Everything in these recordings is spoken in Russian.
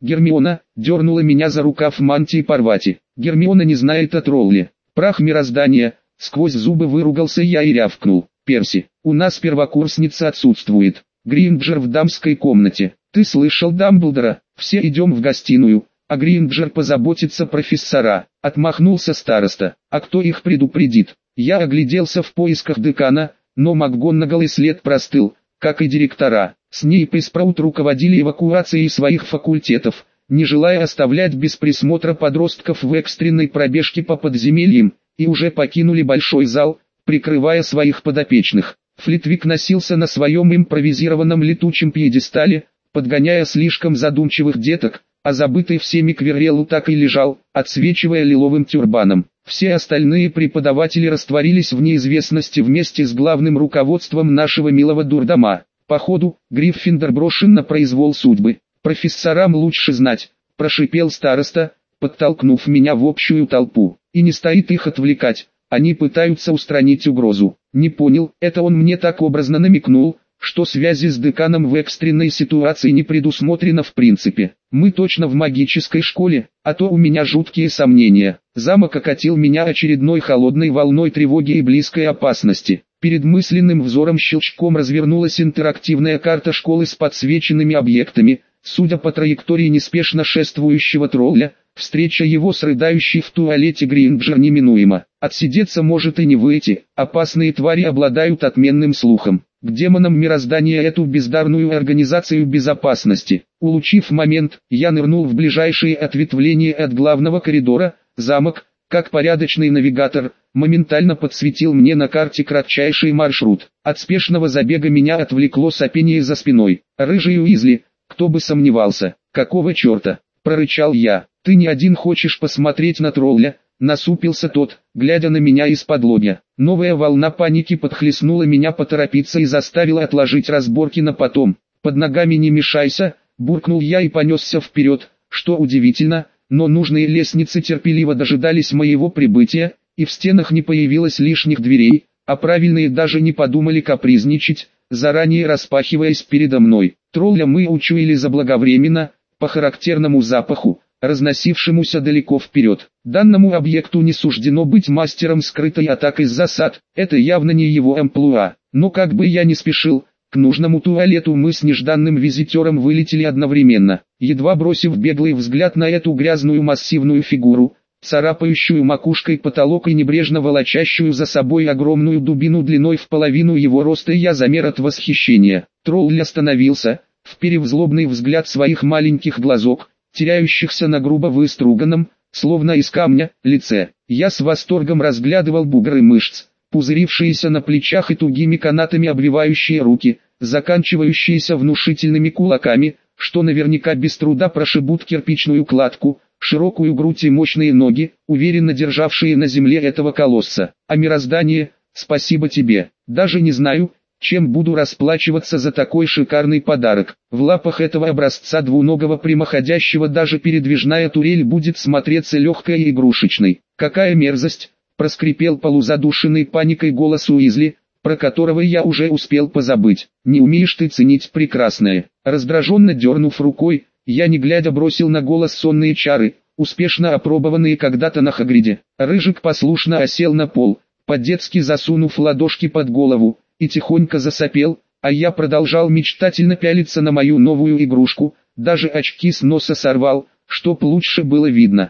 Гермиона дернула меня за рукав мантии Парвати. Гермиона не знает о тролле. Прах мироздания, сквозь зубы выругался я и рявкнул. Перси, у нас первокурсница отсутствует. Гринджер в дамской комнате. Ты слышал Дамблдора? Все идем в гостиную, а Гринджер позаботится профессора. Отмахнулся староста. А кто их предупредит? Я огляделся в поисках декана, но МакГонагал и след простыл, как и директора. Снейп и Спраут руководили эвакуацией своих факультетов, не желая оставлять без присмотра подростков в экстренной пробежке по подземельям, и уже покинули большой зал, прикрывая своих подопечных. Флитвик носился на своем импровизированном летучем пьедестале, подгоняя слишком задумчивых деток, а забытый всеми Квиррелл так и лежал, отсвечивая лиловым тюрбаном. Все остальные преподаватели растворились в неизвестности вместе с главным руководством нашего милого дурдома. Походу, Гриффиндор брошен на произвол судьбы. Профессорам лучше знать, прошипел староста, подтолкнув меня в общую толпу. И не стоит их отвлекать, они пытаются устранить угрозу. Не понял, это он мне так образно намекнул, что связи с деканом в экстренной ситуации не предусмотрено в принципе. Мы точно в магической школе, а то у меня жуткие сомнения. Замок окатил меня очередной холодной волной тревоги и близкой опасности. Перед мысленным взором щелчком развернулась интерактивная карта школы с подсвеченными объектами. Судя по траектории неспешно шествующего тролля, встреча его с рыдающей в туалете Гринджер неминуема. Отсидеться может и не выйти, опасные твари обладают отменным слухом. К демонам мироздания эту бездарную организацию безопасности. Улучив момент, я нырнул в ближайшее ответвление от главного коридора. Замок, как порядочный навигатор, моментально подсветил мне на карте кратчайший маршрут. От спешного забега меня отвлекло сопение за спиной. «Рыжий Уизли, кто бы сомневался, какого черта?» – прорычал я. «Ты не один хочешь посмотреть на тролля?» – насупился тот, глядя на меня из-под лобья. Новая волна паники подхлестнула меня поторопиться и заставила отложить разборки на потом. «Под ногами не мешайся», – буркнул я и понесся вперед. Что удивительно, но нужные лестницы терпеливо дожидались моего прибытия, и в стенах не появилось лишних дверей, а правильные даже не подумали капризничать, заранее распахиваясь передо мной. Тролля мы учуяли заблаговременно, по характерному запаху, разносившемуся далеко вперед. Данному объекту не суждено быть мастером скрытой атак из засад, это явно не его амплуа. Но как бы я ни спешил, к нужному туалету мы с нежданным визитером вылетели одновременно. Едва бросив беглый взгляд на эту грязную массивную фигуру, царапающую макушкой потолок и небрежно волочащую за собой огромную дубину длиной в половину его роста, я замер от восхищения. Тролль остановился, вперев злобный взгляд своих маленьких глазок, теряющихся на грубо выструганном, словно из камня, лице. Я с восторгом разглядывал бугры мышц, пузырившиеся на плечах и тугими канатами обвивающие руки, заканчивающиеся внушительными кулаками, что наверняка без труда прошибут кирпичную кладку, широкую грудь и мощные ноги, уверенно державшие на земле этого колосса. А мироздание, спасибо тебе, даже не знаю, чем буду расплачиваться за такой шикарный подарок. В лапах этого образца двуногого прямоходящего даже передвижная турель будет смотреться легкой и игрушечной. Какая мерзость, проскрипел полузадушенный паникой голос Уизли, про которого я уже успел позабыть. Не умеешь ты ценить прекрасное. Раздраженно дернув рукой, я не глядя бросил на голос сонные чары, успешно опробованные когда-то на Хагриде. Рыжик послушно осел на пол, по-детски засунув ладошки под голову, и тихонько засопел, а я продолжал мечтательно пялиться на мою новую игрушку, даже очки с носа сорвал, чтоб лучше было видно.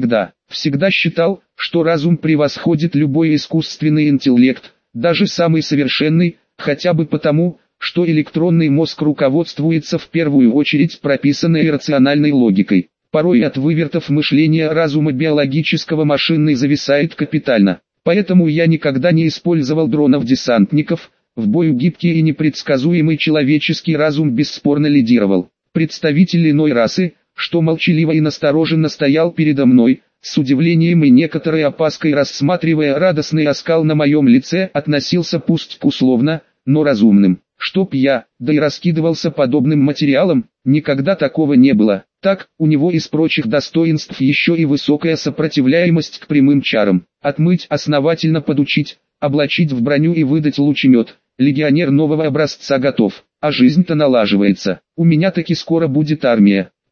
Всегда считал, что разум превосходит любой искусственный интеллект, даже самый совершенный, хотя бы потому, что электронный мозг руководствуется в первую очередь прописанной рациональной логикой. Порой от вывертов мышления разума биологического машинный зависает капитально. Поэтому я никогда не использовал дронов-десантников, в бою гибкий и непредсказуемый человеческий разум бесспорно лидировал. Представитель иной расы, что молчаливо и настороженно стоял передо мной, с удивлением и некоторой опаской рассматривая радостный оскал на моем лице, относился пусть к условно, но разумным. Чтоб я, да и раскидывался подобным материалом, никогда такого не было. Так, у него из прочих достоинств еще и высокая сопротивляемость к прямым чарам. Отмыть, основательно подучить, облачить в броню и выдать лучемет. Легионер нового образца готов, а жизнь-то налаживается. У меня таки скоро будет армия.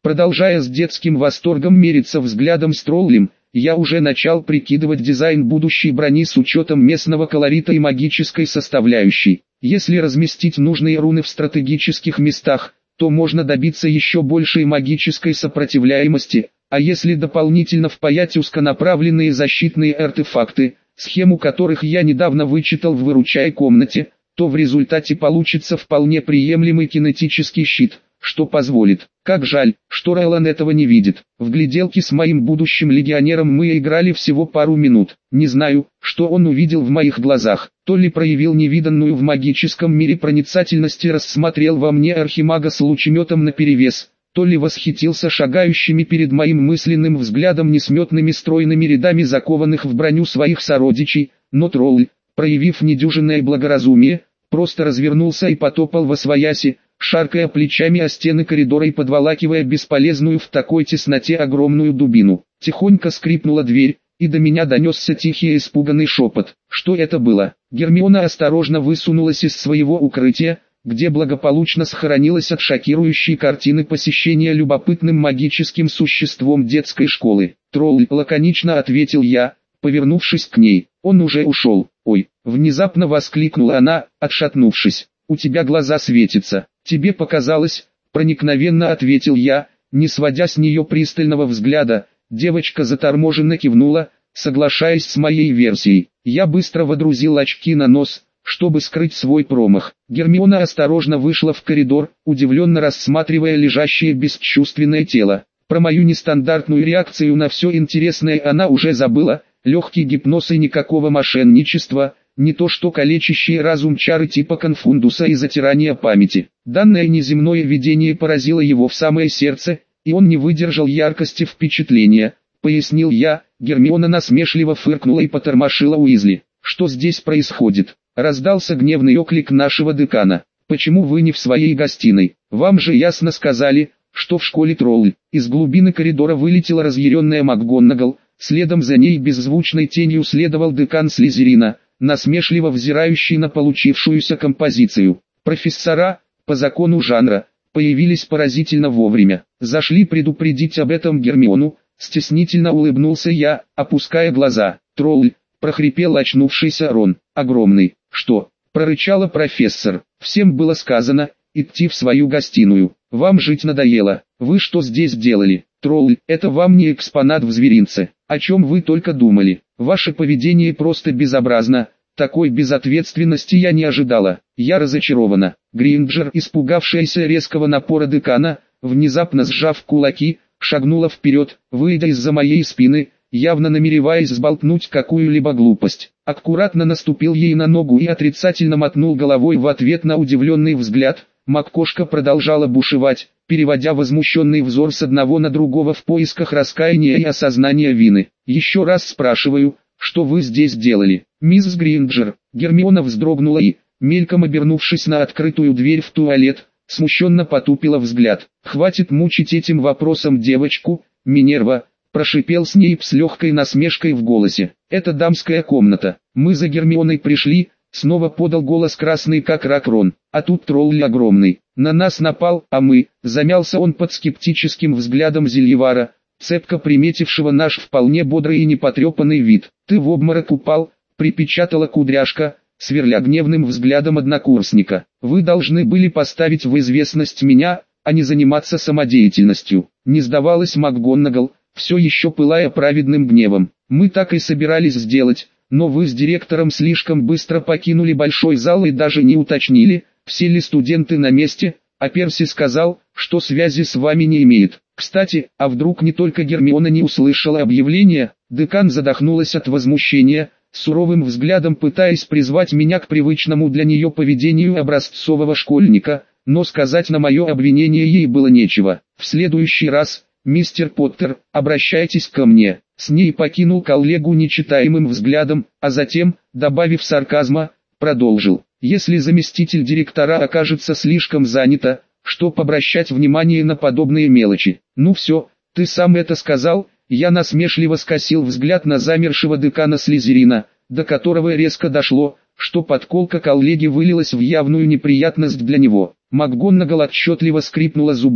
Продолжая с детским восторгом мериться взглядом с троллем, я уже начал прикидывать дизайн будущей брони с учетом местного колорита и магической составляющей. Если разместить нужные руны в стратегических местах, то можно добиться еще большей магической сопротивляемости, а если дополнительно впаять узконаправленные защитные артефакты, схему которых я недавно вычитал в выручай комнате, то в результате получится вполне приемлемый кинетический щит, что позволит. Как жаль, что Райлан этого не видит. В гляделки с моим будущим легионером мы играли всего пару минут. Не знаю, что он увидел в моих глазах. То ли проявил невиданную в магическом мире проницательность и рассмотрел во мне архимага с лучеметом наперевес, то ли восхитился шагающими перед моим мысленным взглядом несметными стройными рядами закованных в броню своих сородичей, но тролль, проявив недюжинное благоразумие, просто развернулся и потопал восвояси, шаркая плечами о стены коридора и подволакивая бесполезную в такой тесноте огромную дубину. Тихонько скрипнула дверь, и до меня донесся тихий испуганный шепот. Что это было? Гермиона осторожно высунулась из своего укрытия, где благополучно сохранилась от шокирующей картины посещения любопытным магическим существом детской школы. «Тролль», — лаконично ответил я, повернувшись к ней. «Он уже ушел». «Ой», — внезапно воскликнула она, отшатнувшись. «У тебя глаза светятся». «Тебе показалось», — проникновенно ответил я, не сводя с нее пристального взгляда. Девочка заторможенно кивнула, соглашаясь с моей версией. Я быстро водрузил очки на нос, чтобы скрыть свой промах. Гермиона осторожно вышла в коридор, удивленно рассматривая лежащее бесчувственное тело. Про мою нестандартную реакцию на все интересное она уже забыла. Легкий гипноз и никакого мошенничества, не то что калечащие разум чары типа конфундуса и затирания памяти. Данное неземное видение поразило его в самое сердце, и он не выдержал яркости впечатления, пояснил я. Гермиона насмешливо фыркнула и потормошила Уизли. «Что здесь происходит?» Раздался гневный оклик нашего декана. «Почему вы не в своей гостиной? Вам же ясно сказали, что в школе тролль». Из глубины коридора вылетела разъяренная МакГонагал, следом за ней беззвучной тенью следовал декан Слизерина, насмешливо взирающий на получившуюся композицию. Профессора, по закону жанра, появились поразительно вовремя. Зашли предупредить об этом Гермиону, стеснительно улыбнулся я, опуская глаза. «Тролль», — прохрипел очнувшийся Рон. «Огромный». «Что?» — прорычала профессор. «Всем было сказано, идти в свою гостиную. Вам жить надоело. Вы что здесь делали?» «Тролль, это вам не экспонат в зверинце. О чем вы только думали? Ваше поведение просто безобразно. Такой безответственности я не ожидала. Я разочарована». Гринджер, испугавшаяся резкого напора декана, внезапно сжав кулаки, шагнула вперед, выйдя из-за моей спины, явно намереваясь сболтнуть какую-либо глупость. Аккуратно наступил ей на ногу и отрицательно мотнул головой в ответ на удивленный взгляд. Маккошка продолжала бушевать, переводя возмущенный взор с одного на другого в поисках раскаяния и осознания вины. «Еще раз спрашиваю, что вы здесь делали, мисс Гринджер?» Гермиона вздрогнула и, мельком обернувшись на открытую дверь в туалет, смущенно потупила взгляд. «Хватит мучить этим вопросом девочку, Минерва», — прошипел Снейп с легкой насмешкой в голосе. «Это дамская комната. Мы за Гермионой пришли», — снова подал голос красный как рак Рон. «А тут тролль огромный. На нас напал, а мы...» Замялся он под скептическим взглядом Зельевара, цепко приметившего наш вполне бодрый и непотрепанный вид. «Ты в обморок упал», — припечатала кудряшка, сверля гневным взглядом однокурсника. «Вы должны были поставить в известность меня, а не заниматься самодеятельностью». Не сдавалась МакГонагал, все еще пылая праведным гневом. «Мы так и собирались сделать, но вы с директором слишком быстро покинули большой зал и даже не уточнили, все ли студенты на месте, а Перси сказал, что связи с вами не имеет. Кстати, а вдруг не только Гермиона не услышала объявления?» Декан задохнулась от возмущения, суровым взглядом пытаясь призвать меня к привычному для нее поведению образцового школьника, но сказать на мое обвинение ей было нечего. «В следующий раз, мистер Поттер, обращайтесь ко мне». С ней покинул коллегу нечитаемым взглядом, а затем, добавив сарказма, продолжил. «Если заместитель директора окажется слишком занята, чтоб обращать внимание на подобные мелочи». «Ну все, ты сам это сказал». Я насмешливо скосил взгляд на замершего декана Слизерина, до которого резко дошло, что подколка коллеги вылилась в явную неприятность для него. МакГонагал отчетливо скрипнула зубами,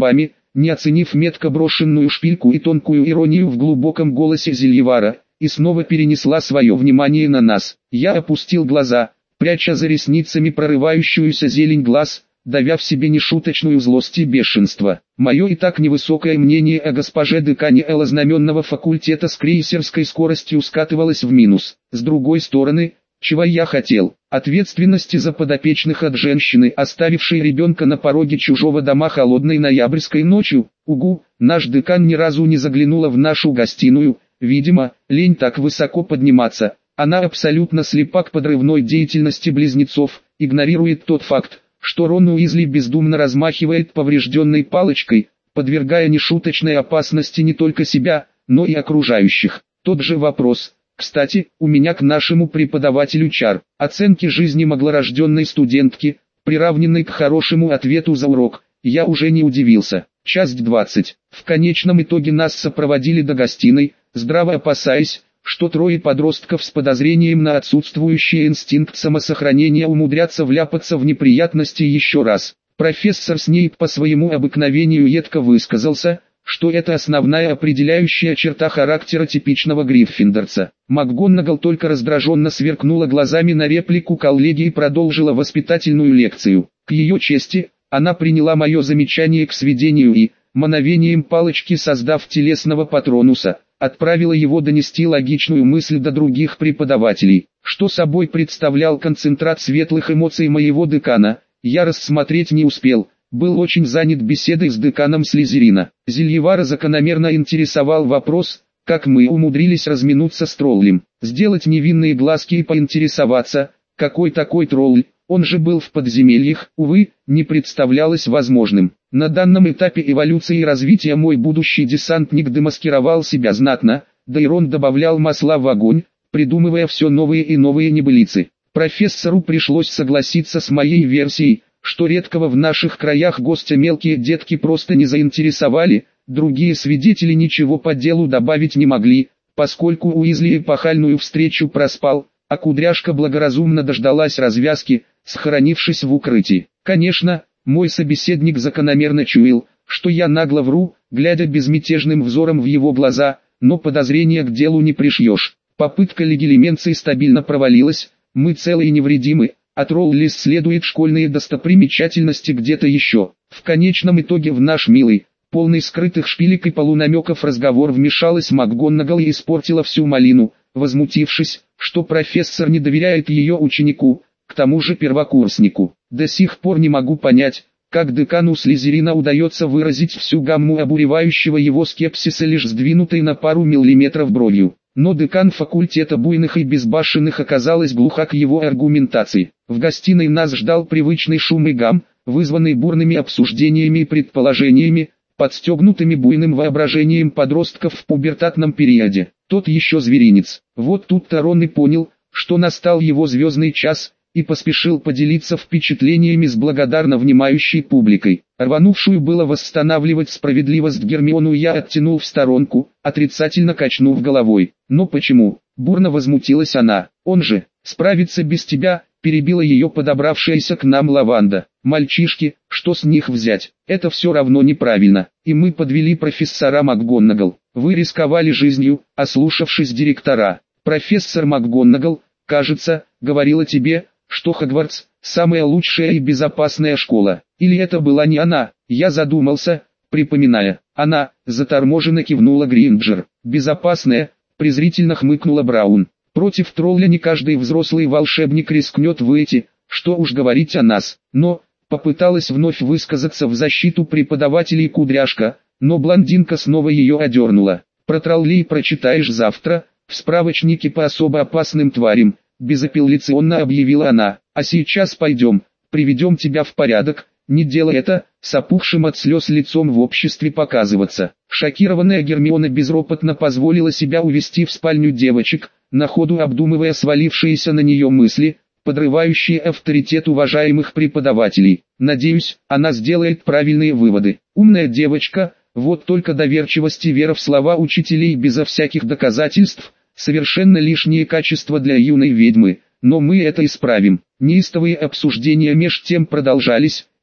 не оценив метко брошенную шпильку и тонкую иронию в глубоком голосе Зельевара, и снова перенесла свое внимание на нас. Я опустил глаза, пряча за ресницами прорывающуюся зелень глаз, давя в себе нешуточную злость и бешенство. Мое и так невысокое мнение о госпоже декане Элознаменного факультета с крейсерской скоростью скатывалось в минус. С другой стороны, чего я хотел? Ответственности за подопечных от женщины, оставившей ребенка на пороге чужого дома холодной ноябрьской ночью. Угу, наш декан ни разу не заглянула в нашу гостиную, видимо, лень так высоко подниматься. Она абсолютно слепа к подрывной деятельности близнецов, игнорирует тот факт, что Рон Уизли бездумно размахивает поврежденной палочкой, подвергая нешуточной опасности не только себя, но и окружающих. Тот же вопрос, кстати, у меня к нашему преподавателю чар. Оценки жизни маглорожденной студентки, приравненной к хорошему ответу за урок, я уже не удивился. Часть 20. В конечном итоге нас сопроводили до гостиной, здраво опасаясь, что трое подростков с подозрением на отсутствующий инстинкт самосохранения умудрятся вляпаться в неприятности еще раз. Профессор Снейп по своему обыкновению едко высказался, что это основная определяющая черта характера типичного гриффиндорца. МакГонагал только раздраженно сверкнула глазами на реплику коллеги и продолжила воспитательную лекцию. К ее чести, она приняла мое замечание к сведению и, мановением палочки создав телесного патронуса, отправила его донести логичную мысль до других преподавателей. Что собой представлял концентрат светлых эмоций моего декана, я рассмотреть не успел, был очень занят беседой с деканом Слизерина. Зельевара закономерно интересовал вопрос, как мы умудрились разминуться с троллем, сделать невинные глазки и поинтересоваться, какой такой тролль. Он же был в подземельях, увы, не представлялось возможным. На данном этапе эволюции и развития мой будущий десантник демаскировал себя знатно, да и Рон добавлял масла в огонь, придумывая все новые и новые небылицы. Профессору пришлось согласиться с моей версией, что редкого в наших краях гостя мелкие детки просто не заинтересовали, другие свидетели ничего по делу добавить не могли, поскольку Уизли эпохальную встречу проспал, а кудряшка благоразумно дождалась развязки, схоронившись в укрытии. Конечно, мой собеседник закономерно чуял, что я нагло вру, глядя безмятежным взором в его глаза, но подозрения к делу не пришьешь. Попытка легилименции стабильно провалилась, мы целы и невредимы, а тролль следует школьные достопримечательности где-то еще. В конечном итоге в наш милый, полный скрытых шпилек и полунамеков разговор вмешалась МакГонагал и испортила всю малину, возмутившись, что профессор не доверяет ее ученику, к тому же первокурснику. До сих пор не могу понять, как декану Слизерина удается выразить всю гамму обуревающего его скепсиса лишь сдвинутой на пару миллиметров бровью. Но декан факультета буйных и безбашенных оказалась глуха к его аргументации. В гостиной нас ждал привычный шум и гам, вызванный бурными обсуждениями и предположениями, подстегнутыми буйным воображением подростков в пубертатном периоде. Тот еще зверинец. Вот тут-то Рон и понял, что настал его звездный час, и поспешил поделиться впечатлениями с благодарно внимающей публикой. Рванувшую было восстанавливать справедливость Гермиону я оттянул в сторонку, отрицательно качнув головой. Но почему? Бурно возмутилась она. Он же, справится без тебя, перебила ее подобравшаяся к нам Лаванда. Мальчишки, что с них взять? Это все равно неправильно. И мы подвели профессора МакГонагал. Вы рисковали жизнью, ослушавшись директора. Профессор МакГонагал, кажется, говорила тебе, что Хогвартс – самая лучшая и безопасная школа. Или это была не она? Я задумался, припоминая. Она, заторможенно кивнула Гринджер. Безопасная, презрительно хмыкнула Браун. Против тролля не каждый взрослый волшебник рискнет выйти, что уж говорить о нас. Но, попыталась вновь высказаться в защиту преподавателей кудряшка, но блондинка снова ее одернула. Про троллей прочитаешь завтра, в справочнике по особо опасным тварям. Безапелляционно объявила она. А сейчас пойдем, приведем тебя в порядок. Не делай это, с опухшим от слез лицом в обществе показываться. Шокированная Гермиона безропотно позволила себя увести в спальню девочек, на ходу обдумывая свалившиеся на нее мысли, подрывающие авторитет уважаемых преподавателей. Надеюсь, она сделает правильные выводы. Умная девочка, вот только доверчивость и вера в слова учителей безо всяких доказательств, совершенно лишние качества для юной ведьмы, но мы это исправим. Неистовые обсуждения меж тем продолжались,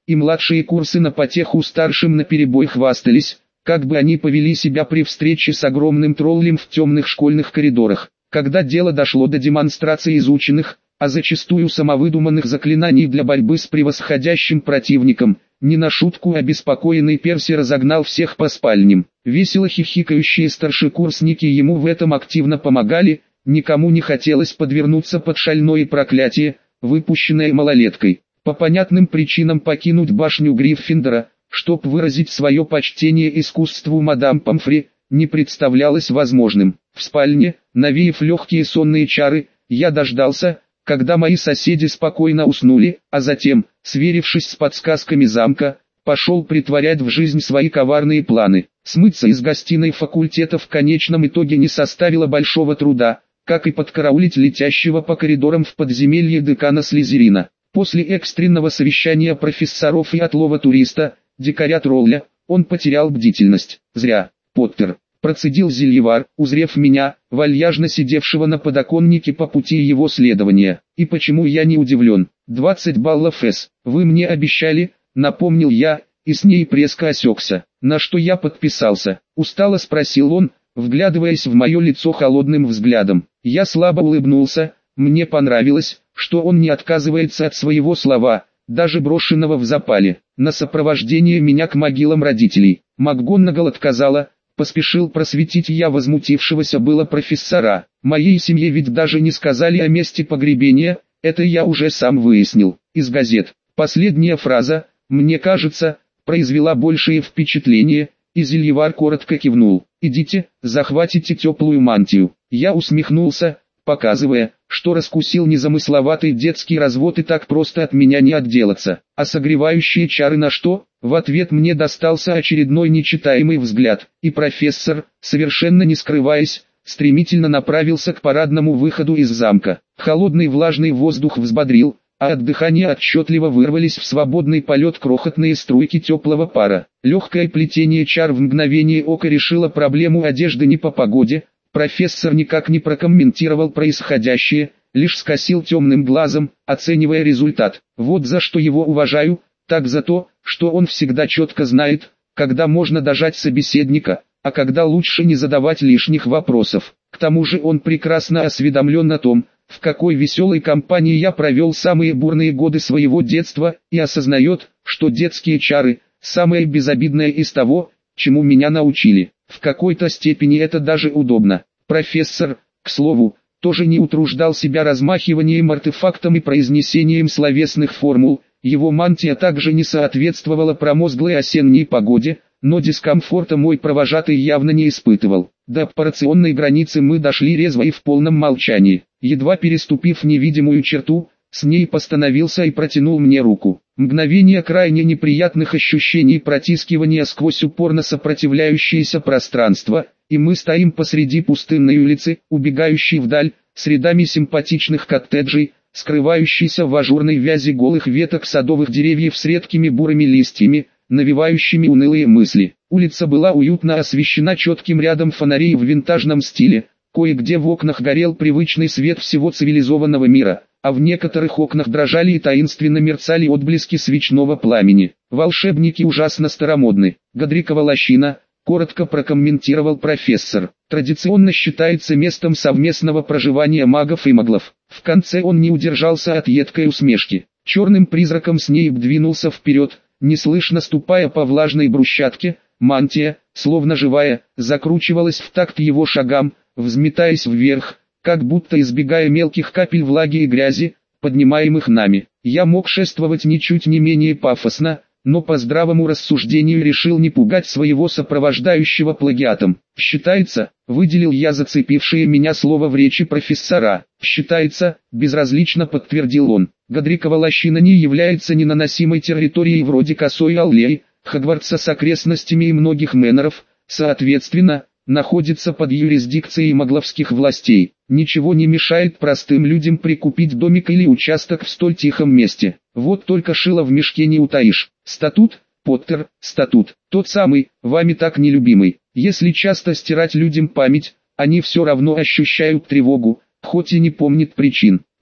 и младшие курсы на потеху старшим наперебой хвастались, как бы они повели себя при встрече с огромным троллем в темных школьных коридорах. Когда дело дошло до демонстрации изученных, а зачастую самовыдуманных заклинаний для борьбы с превосходящим противником, не на шутку обеспокоенный Перси разогнал всех по спальням. Весело хихикающие старшекурсники ему в этом активно помогали, никому не хотелось подвернуться под шальное проклятие, выпущенное малолеткой. По понятным причинам покинуть башню Гриффиндора, чтоб выразить свое почтение искусству мадам Помфри, не представлялось возможным. В спальне, навеяв легкие сонные чары, я дождался, когда мои соседи спокойно уснули, а затем, сверившись с подсказками замка, пошел притворять в жизнь свои коварные планы. Смыться из гостиной факультета в конечном итоге не составило большого труда, как и подкараулить летящего по коридорам в подземелье декана Слизерина. После экстренного совещания профессоров и отлова туриста, дикаря тролля, он потерял бдительность. Зря, Поттер. Процедил Зельевар, узрев меня, вальяжно сидевшего на подоконнике по пути его следования. И почему я не удивлен? 20 баллов С. Вы мне обещали, напомнил я, и с ней резко осекся. На что я подписался? Устало спросил он, вглядываясь в мое лицо холодным взглядом. Я слабо улыбнулся, мне понравилось, что он не отказывается от своего слова, даже брошенного в запале, на сопровождение меня к могилам родителей. МакГонагал отказала. Поспешил просветить я возмутившегося было профессора. Моей семье ведь даже не сказали о месте погребения, это я уже сам выяснил, из газет. Последняя фраза, мне кажется, произвела большее впечатление, и Зельевар коротко кивнул. «Идите, захватите теплую мантию». Я усмехнулся, показывая, что раскусил незамысловатый детский развод и так просто от меня не отделаться. А согревающие чары на что? В ответ мне достался очередной нечитаемый взгляд, и профессор, совершенно не скрываясь, стремительно направился к парадному выходу из замка. Холодный влажный воздух взбодрил, а от дыхания отчетливо вырвались в свободный полет крохотные струйки теплого пара. Легкое плетение чар в мгновение ока решило проблему одежды не по погоде. Профессор никак не прокомментировал происходящее, лишь скосил темным глазом, оценивая результат. Вот за что его уважаю, так за то, что он всегда четко знает, когда можно дожать собеседника, а когда лучше не задавать лишних вопросов. К тому же он прекрасно осведомлен о том, в какой веселой компании я провел самые бурные годы своего детства, и осознает, что детские чары – самое безобидное из того, чему меня научили. В какой-то степени это даже удобно. Профессор, к слову, тоже не утруждал себя размахиванием артефактом и произнесением словесных формул. Его мантия также не соответствовала промозглой осенней погоде, но дискомфорта мой провожатый явно не испытывал. До операционной границы мы дошли резво и в полном молчании. Едва переступив невидимую черту, с ней постановился и протянул мне руку. Мгновение крайне неприятных ощущений протискивания сквозь упорно сопротивляющееся пространство, и мы стоим посреди пустынной улицы, убегающей вдаль, с рядами симпатичных коттеджей, скрывающейся в ажурной вязи голых веток садовых деревьев с редкими бурыми листьями, навевающими унылые мысли. Улица была уютно освещена четким рядом фонарей в винтажном стиле, кое-где в окнах горел привычный свет всего цивилизованного мира, а в некоторых окнах дрожали и таинственно мерцали отблески свечного пламени. Волшебники ужасно старомодны. Годрикова лощина, коротко прокомментировал профессор, традиционно считается местом совместного проживания магов и маглов. В конце он не удержался от едкой усмешки. Черным призраком Снейп двинулся вперед, неслышно ступая по влажной брусчатке. Мантия, словно живая, закручивалась в такт его шагам, взметаясь вверх, как будто избегая мелких капель влаги и грязи, поднимаемых нами. Я мог шествовать ничуть не менее пафосно, но по здравому рассуждению решил не пугать своего сопровождающего плагиатом. «Считается», — выделил я зацепившее меня слово в речи профессора. «Считается», — безразлично подтвердил он. «Годрикова лощина не является ненаносимой территорией вроде Косой Аллеи, Хогвартса с окрестностями и многих мэноров, соответственно, находится под юрисдикцией магловских властей. Ничего не мешает простым людям прикупить домик или участок в столь тихом месте. Вот только шило в мешке не утаишь. Статут, Поттер, статут, тот самый, вами так нелюбимый. Если часто стирать людям память, они все равно ощущают тревогу, хоть и не помнят причин.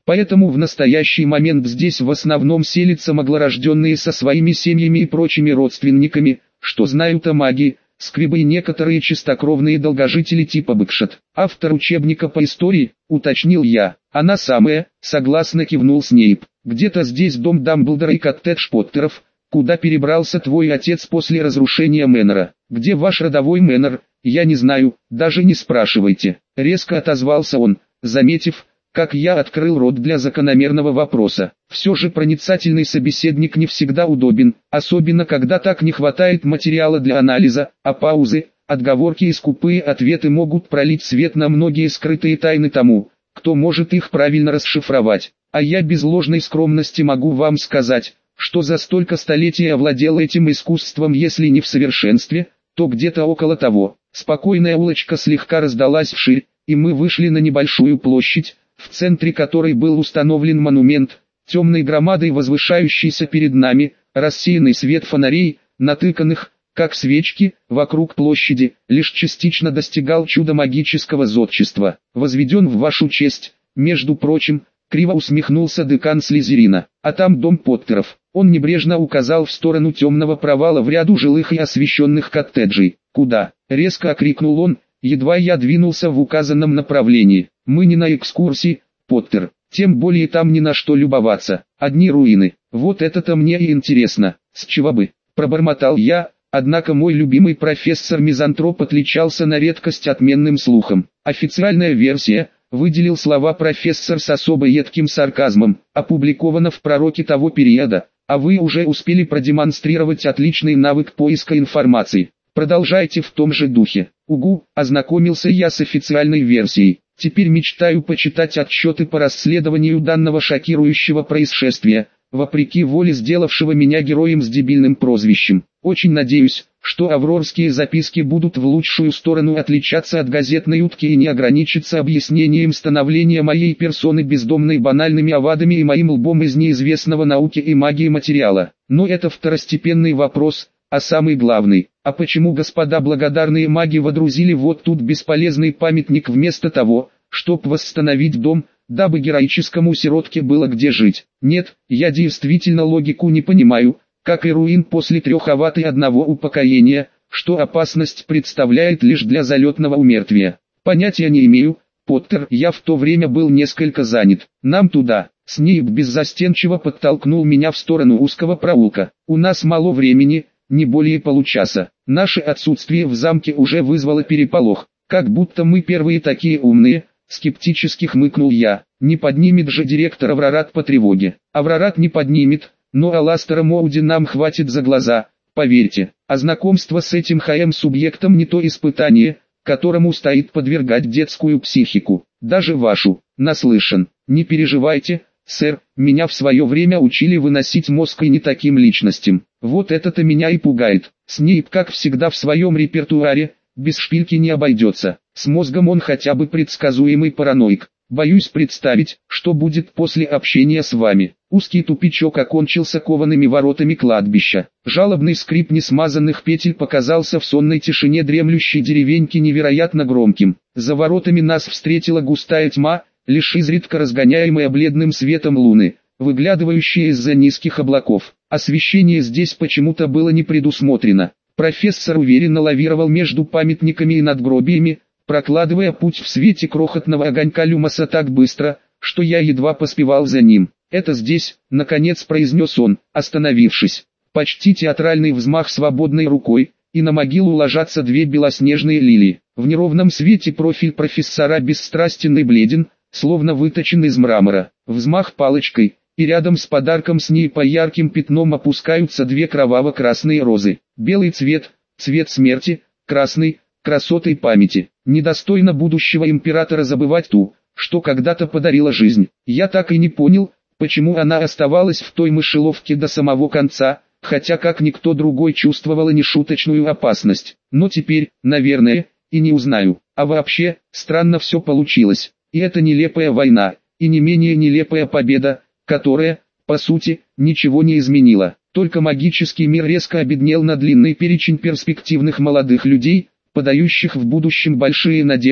Поэтому в настоящий момент здесь в основном селятся маглорожденные со своими семьями и прочими родственниками, что знают о магии, сквибы и некоторые чистокровные долгожители типа Бэкшот. Автор учебника по истории, уточнил я. Она самая, согласно кивнул Снейп. Где-то здесь дом Дамблдора и коттедж Поттеров, куда перебрался твой отец после разрушения Мэннера. Где ваш родовой Мэннер, я не знаю, даже не спрашивайте. Резко отозвался он, заметив, как я открыл рот для закономерного вопроса. Все же проницательный собеседник не всегда удобен, особенно когда так не хватает материала для анализа, а паузы, отговорки и скупые ответы могут пролить свет на многие скрытые тайны тому, кто может их правильно расшифровать. А я без ложной скромности могу вам сказать, что за столько столетий овладел этим искусством, если не в совершенстве, то где-то около того. Спокойная улочка слегка раздалась вширь, и мы вышли на небольшую площадь, в центре которой был установлен монумент, темной громадой возвышающийся перед нами, рассеянный свет фонарей, натыканных, как свечки, вокруг площади, лишь частично достигал чуда магического зодчества. Возведен в вашу честь, между прочим, криво усмехнулся декан Слизерина. А там дом Поттеров. Он небрежно указал в сторону темного провала в ряду жилых и освещенных коттеджей. Куда? Резко окрикнул он, едва я двинулся в указанном направлении. Мы не на экскурсии, Поттер. Тем более там ни на что любоваться. Одни руины. Вот это-то мне и интересно. С чего бы? Пробормотал я. Однако мой любимый профессор-мизантроп отличался на редкость отменным слухом. Официальная версия, выделил слова профессор с особо едким сарказмом, опубликована в «Пророке» того периода, а вы уже успели продемонстрировать отличный навык поиска информации. Продолжайте в том же духе. Угу, ознакомился я с официальной версией. Теперь мечтаю почитать отчеты по расследованию данного шокирующего происшествия, вопреки воле сделавшего меня героем с дебильным прозвищем. Очень надеюсь, что аврорские записки будут в лучшую сторону отличаться от газетной утки и не ограничиться объяснением становления моей персоны бездомной банальными овадами и моим лбом из неизвестного науки и магии материала. Но это второстепенный вопрос, а самый главный. А почему господа благодарные маги водрузили вот тут бесполезный памятник вместо того, чтобы восстановить дом, дабы героическому сиротке было где жить? Нет, я действительно логику не понимаю, как и руин после 3 оват и 1 упокоения, что опасность представляет лишь для залетного умертвия. Понятия не имею, Поттер, я в то время был несколько занят. Нам туда. Снейп беззастенчиво подтолкнул меня в сторону узкого проулка. У нас мало времени, не более получаса. Наше отсутствие в замке уже вызвало переполох, как будто мы первые такие умные, скептически хмыкнул я. Не поднимет же директор Аврорат по тревоге. Аврорат не поднимет, но Аластера Моуди нам хватит за глаза, поверьте. А знакомство с этим ХМ-субъектом не то испытание, которому стоит подвергать детскую психику, даже вашу. Наслышан. Не переживайте, сэр, меня в свое время учили выносить мозг и не таким личностям. Вот это-то меня и пугает. Снейп, как всегда в своем репертуаре, без шпильки не обойдется. С мозгом он хотя бы предсказуемый параноик. Боюсь представить, что будет после общения с вами. Узкий тупичок окончился коваными воротами кладбища. Жалобный скрип несмазанных петель показался в сонной тишине дремлющей деревеньки невероятно громким. За воротами нас встретила густая тьма, лишь изредка разгоняемая бледным светом луны, выглядывающая из-за низких облаков. Освещение здесь почему-то было не предусмотрено. Профессор уверенно лавировал между памятниками и надгробиями, прокладывая путь в свете крохотного огонька люмоса так быстро, что я едва поспевал за ним. «Это здесь», — наконец произнес он, остановившись. Почти театральный взмах свободной рукой, и на могилу ложатся 2 белоснежные лилии. В неровном свете профиль профессора бесстрастен и бледен, словно выточен из мрамора. Взмах палочкой, и рядом с подарком с ней по ярким пятном опускаются 2 кроваво-красные розы. Белый цвет, цвет смерти, красный, красотой памяти. Недостойно будущего императора забывать ту, что когда-то подарила жизнь. Я так и не понял, почему она оставалась в той мышеловке до самого конца, хотя как никто другой чувствовала нешуточную опасность. Но теперь, наверное, и не узнаю. А вообще, странно все получилось. И это нелепая война, и не менее нелепая победа, которая, по сути, ничего не изменила. Только магический мир резко обеднел на длинный перечень перспективных молодых людей, подающих в будущем большие надежды,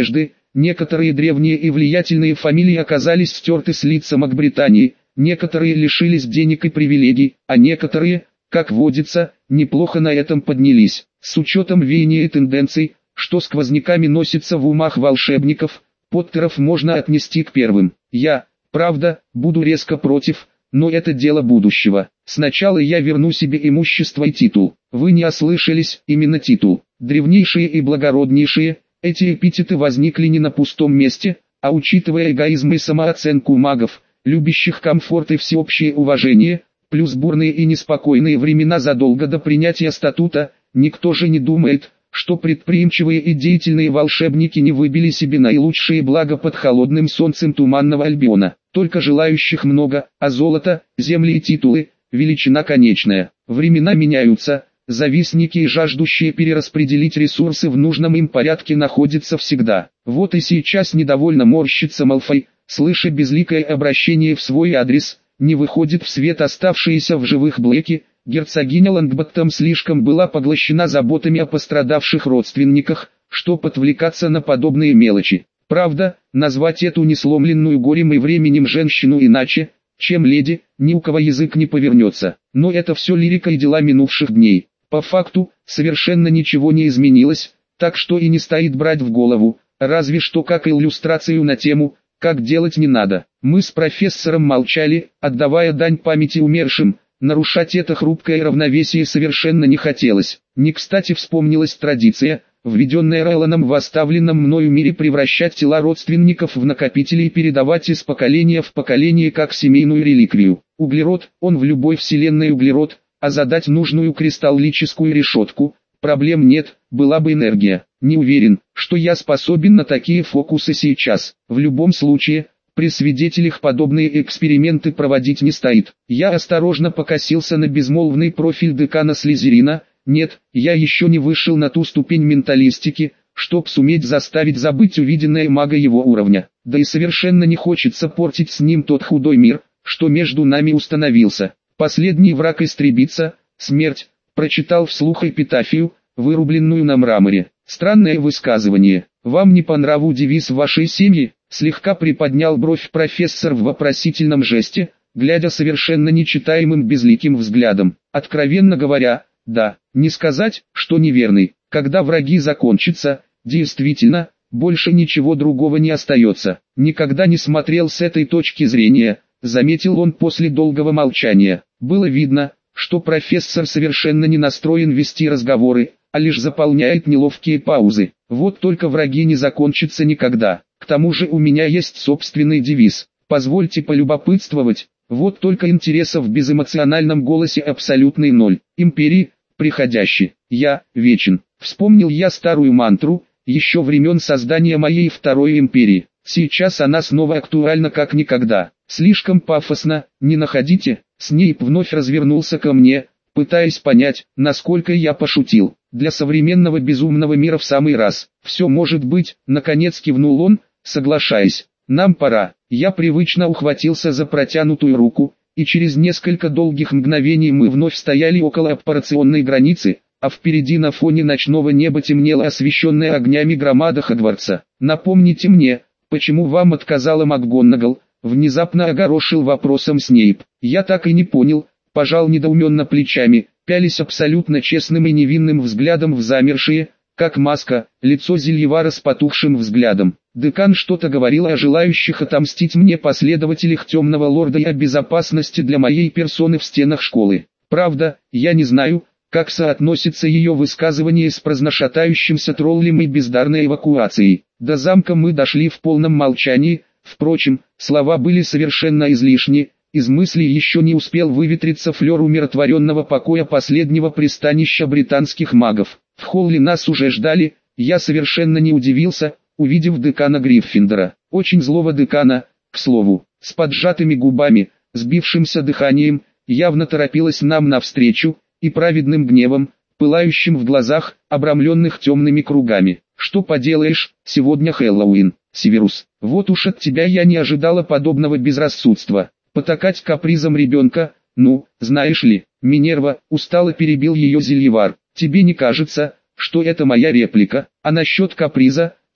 некоторые древние и влиятельные фамилии оказались стерты с лица Макбритании, некоторые лишились денег и привилегий, а некоторые, как водится, неплохо на этом поднялись. С учетом веяния и тенденций, что сквозняками носится в умах волшебников, Поттеров можно отнести к первым. Я, правда, буду резко против, но это дело будущего. Сначала я верну себе имущество и титул. Вы не ослышались, именно титул. Древнейшие и благороднейшие, эти эпитеты возникли не на пустом месте, а учитывая эгоизм и самооценку магов, любящих комфорт и всеобщее уважение, плюс бурные и неспокойные времена задолго до принятия статута, никто же не думает, что предприимчивые и деятельные волшебники не выбили себе наилучшие блага под холодным солнцем туманного Альбиона. Только желающих много, а золото, земли и титулы – величина конечная. Времена меняются, завистники и жаждущие перераспределить ресурсы в нужном им порядке находятся всегда. Вот и сейчас недовольно морщится Малфой, слыша безликое обращение в свой адрес, не выходит в свет оставшиеся в живых Блэки. Герцогиня Лонгботтом слишком была поглощена заботами о пострадавших родственниках, чтобы отвлекаться на подобные мелочи. Правда, назвать эту несломленную горем и временем женщину иначе, чем леди, ни у кого язык не повернется. Но это все лирика и дела минувших дней. По факту, совершенно ничего не изменилось, так что и не стоит брать в голову, разве что как иллюстрацию на тему «как делать не надо». Мы с профессором молчали, отдавая дань памяти умершим. Нарушать это хрупкое равновесие совершенно не хотелось. Не кстати вспомнилась традиция, введенная Реланом в оставленном мною мире, превращать тела родственников в накопители и передавать из поколения в поколение как семейную реликвию. Углерод, он в любой вселенной углерод, а задать нужную кристаллическую решетку, проблем нет, была бы энергия. Не уверен, что я способен на такие фокусы сейчас. В любом случае, при свидетелях подобные эксперименты проводить не стоит. Я осторожно покосился на безмолвный профиль декана Слизерина. Нет, я еще не вышел на ту ступень менталистики, чтоб суметь заставить забыть увиденное мага его уровня. Да и совершенно не хочется портить с ним тот худой мир, что между нами установился. Последний враг истребится, смерть, прочитал вслух эпитафию, вырубленную на мраморе. Странное высказывание. Вам не по нраву девиз вашей семьи? Слегка приподнял бровь профессор в вопросительном жесте, глядя совершенно нечитаемым безликим взглядом. Откровенно говоря, да, не сказать, что неверный. Когда враги закончатся, действительно, больше ничего другого не остается. Никогда не смотрел с этой точки зрения, заметил он после долгого молчания. Было видно, что профессор совершенно не настроен вести разговоры, а лишь заполняет неловкие паузы. Вот только враги не закончатся никогда. К тому же у меня есть собственный девиз. Позвольте полюбопытствовать. Вот только интереса в безэмоциональном голосе абсолютный ноль. Империи, приходящий. Я, вечен. Вспомнил я старую мантру, еще времен создания моей второй империи. Сейчас она снова актуальна как никогда. Слишком пафосно, не находите? Снейп вновь развернулся ко мне, пытаясь понять, насколько я пошутил. Для современного безумного мира в самый раз. Все может быть, наконец кивнул он, соглашаясь. Нам пора. Я привычно ухватился за протянутую руку, и через несколько долгих мгновений мы вновь стояли около операционной границы, а впереди на фоне ночного неба темнела освещенная огнями громада Хогвартса. Напомните мне, почему вам отказала МакГонагал? Внезапно огорошил вопросом Снейп. Я так и не понял, пожал недоуменно плечами, пялись абсолютно честным и невинным взглядом в замершие, как маска, лицо Зельевара с потухшим взглядом. Декан что-то говорил о желающих отомстить мне последователях Темного Лорда и о безопасности для моей персоны в стенах школы. Правда, я не знаю, как соотносится ее высказывание с праздношатающимся троллем и бездарной эвакуацией. До замка мы дошли в полном молчании, впрочем, слова были совершенно излишни. Из мыслей еще не успел выветриться флер умиротворенного покоя последнего пристанища британских магов. В холле нас уже ждали, я совершенно не удивился, увидев декана Гриффиндора. Очень злого декана, к слову, с поджатыми губами, сбившимся дыханием, явно торопилась нам навстречу, и праведным гневом, пылающим в глазах, обрамленных темными кругами. Что поделаешь, сегодня Хэллоуин, Северус. Вот уж от тебя я не ожидала подобного безрассудства. Потакать капризом ребенка, ну, знаешь ли, Минерва, устало перебил ее Зельевар. Тебе не кажется, что это моя реплика? А насчет каприза,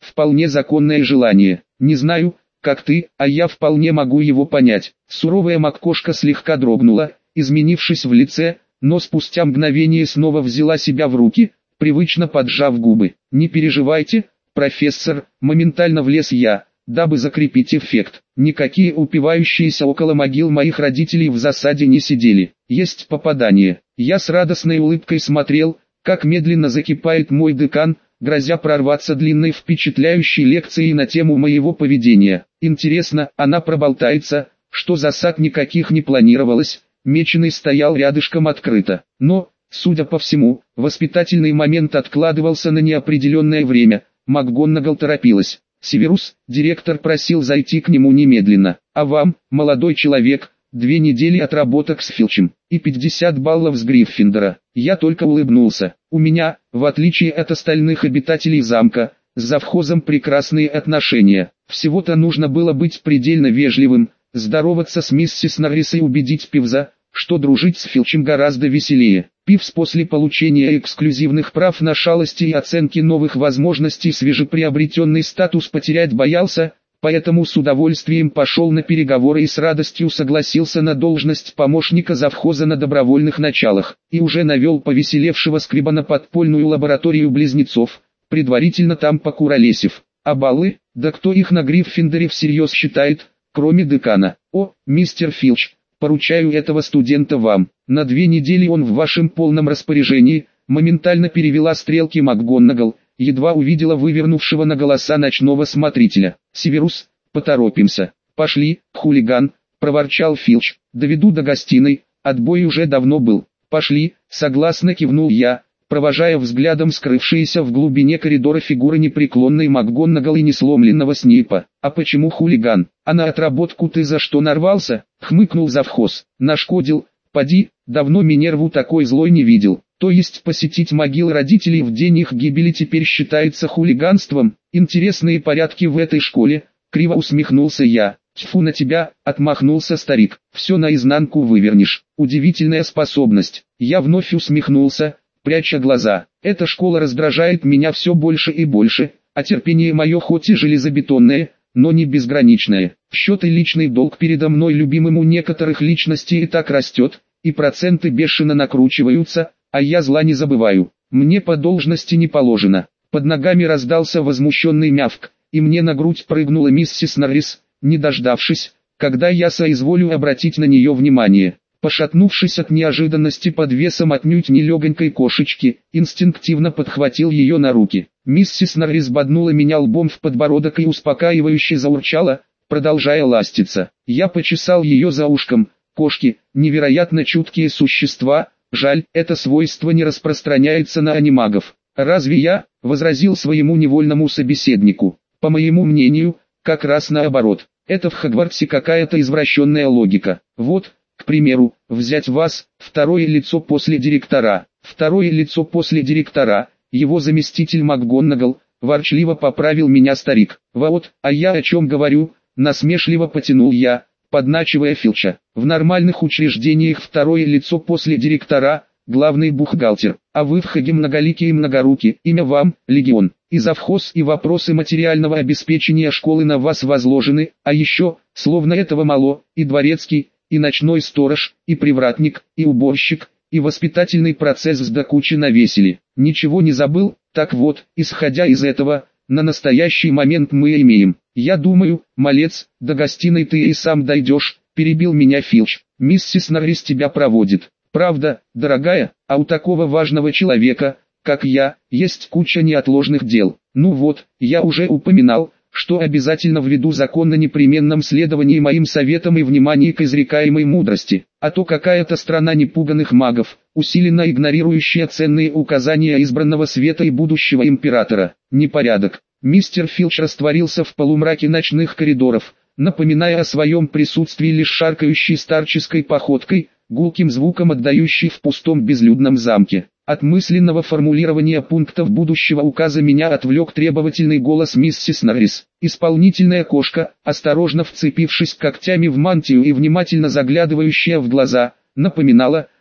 вполне законное желание. Не знаю, как ты, а я вполне могу его понять. Суровая МакКошка слегка дрогнула, изменившись в лице, но спустя мгновение снова взяла себя в руки, привычно поджав губы. «Не переживайте, профессор», моментально влез я, дабы закрепить эффект. Никакие упивающиеся около могил моих родителей в засаде не сидели. Есть попадание. Я с радостной улыбкой смотрел, как медленно закипает мой декан, грозя прорваться длинной впечатляющей лекцией на тему моего поведения. Интересно, она проболтается, что засад никаких не планировалось, Меченый стоял рядышком открыто. Но, судя по всему, воспитательный момент откладывался на неопределенное время. МакГонагал торопилась. «Северус, директор просил зайти к нему немедленно. А вам, молодой человек, 2 недели отработок с Филчем и 50 баллов с Гриффиндора». Я только улыбнулся. У меня, в отличие от остальных обитателей замка, с завхозом прекрасные отношения. Всего-то нужно было быть предельно вежливым, здороваться с миссис Норрис и убедить Пивза, что дружить с Филчем гораздо веселее. Пивз после получения эксклюзивных прав на шалости и оценки новых возможностей свежеприобретенный статус потерять боялся, поэтому с удовольствием пошел на переговоры и с радостью согласился на должность помощника завхоза на добровольных началах, и уже навел повеселевшего Сквиба на подпольную лабораторию близнецов, предварительно там покуролесив. А баллы, да кто их на Гриффиндоре всерьез считает, кроме декана? О, мистер Филч, поручаю этого студента вам, на 2 недели он в вашем полном распоряжении, моментально перевела стрелки МакГонагал, едва увидела вывернувшего на голоса ночного смотрителя. «Северус, поторопимся». «Пошли, хулиган», — проворчал Филч, «доведу до гостиной, отбой уже давно был». «Пошли», — согласно кивнул я, провожая взглядом скрывшиеся в глубине коридора фигуры непреклонной МакГонагал и несломленного Снейпа. «А почему хулиган? А на отработку ты за что нарвался?» — хмыкнул завхоз. «Нашкодил, поди, давно Минерву такой злой не видел». «То есть посетить могилы родителей в день их гибели теперь считается хулиганством? Интересные порядки в этой школе», — криво усмехнулся я. «Тьфу на тебя», — отмахнулся старик, — «все наизнанку вывернешь». Удивительная способность. Я вновь усмехнулся, пряча глаза. Эта школа раздражает меня все больше и больше, а терпение мое хоть и железобетонное, но не безграничное. Счет и личный долг передо мной любимым у некоторых личностей и так растет, и проценты бешено накручиваются, а я зла не забываю. Мне по должности не положено. Под ногами раздался возмущенный мявк, и мне на грудь прыгнула миссис Норрис, не дождавшись, когда я соизволю обратить на нее внимание. Пошатнувшись от неожиданности под весом отнюдь не легонькой кошечки, инстинктивно подхватил ее на руки. Миссис Норрис боднула меня лбом в подбородок и успокаивающе заурчала, продолжая ластиться. Я почесал ее за ушком. Кошки, невероятно чуткие существа, жаль, это свойство не распространяется на анимагов. «Разве я?» — возразил своему невольному собеседнику. «По моему мнению, как раз наоборот. Это в Хогвартсе какая-то извращенная логика. Вот, к примеру, взять вас, второе лицо после директора. Второе лицо после директора, его заместитель МакГонагал», — ворчливо поправил меня старик. «Вот, а я о чем говорю?» — насмешливо потянул я, подначивая Филча. «В нормальных учреждениях второе лицо после директора, главный бухгалтер, а вы в Хаге многоликие и многоруки, имя вам, легион, и завхоз, и вопросы материального обеспечения школы на вас возложены, а еще, словно этого мало, и дворецкий, и ночной сторож, и привратник, и уборщик, и воспитательный процесс с до кучи навесили. Ничего не забыл? Так вот, исходя из этого, на настоящий момент мы имеем. Я думаю, малец, до гостиной ты и сам дойдешь», — перебил меня Филч. «Миссис Норрис тебя проводит. Правда, дорогая, а у такого важного человека, как я, есть куча неотложных дел. Ну вот, я уже упоминал, что обязательно введу закон о непременном следовании моим советам и внимании к изрекаемой мудрости. А то какая-то страна непуганых магов, усиленно игнорирующая ценные указания избранного света и будущего императора. Непорядок». Мистер Филч растворился в полумраке ночных коридоров, напоминая о своем присутствии лишь шаркающей старческой походкой, гулким звуком отдающей в пустом безлюдном замке. От мысленного формулирования пунктов будущего указа меня отвлек требовательный голос миссис Норрис. Исполнительная кошка, осторожно вцепившись когтями в мантию и внимательно заглядывающая в глаза, напоминала,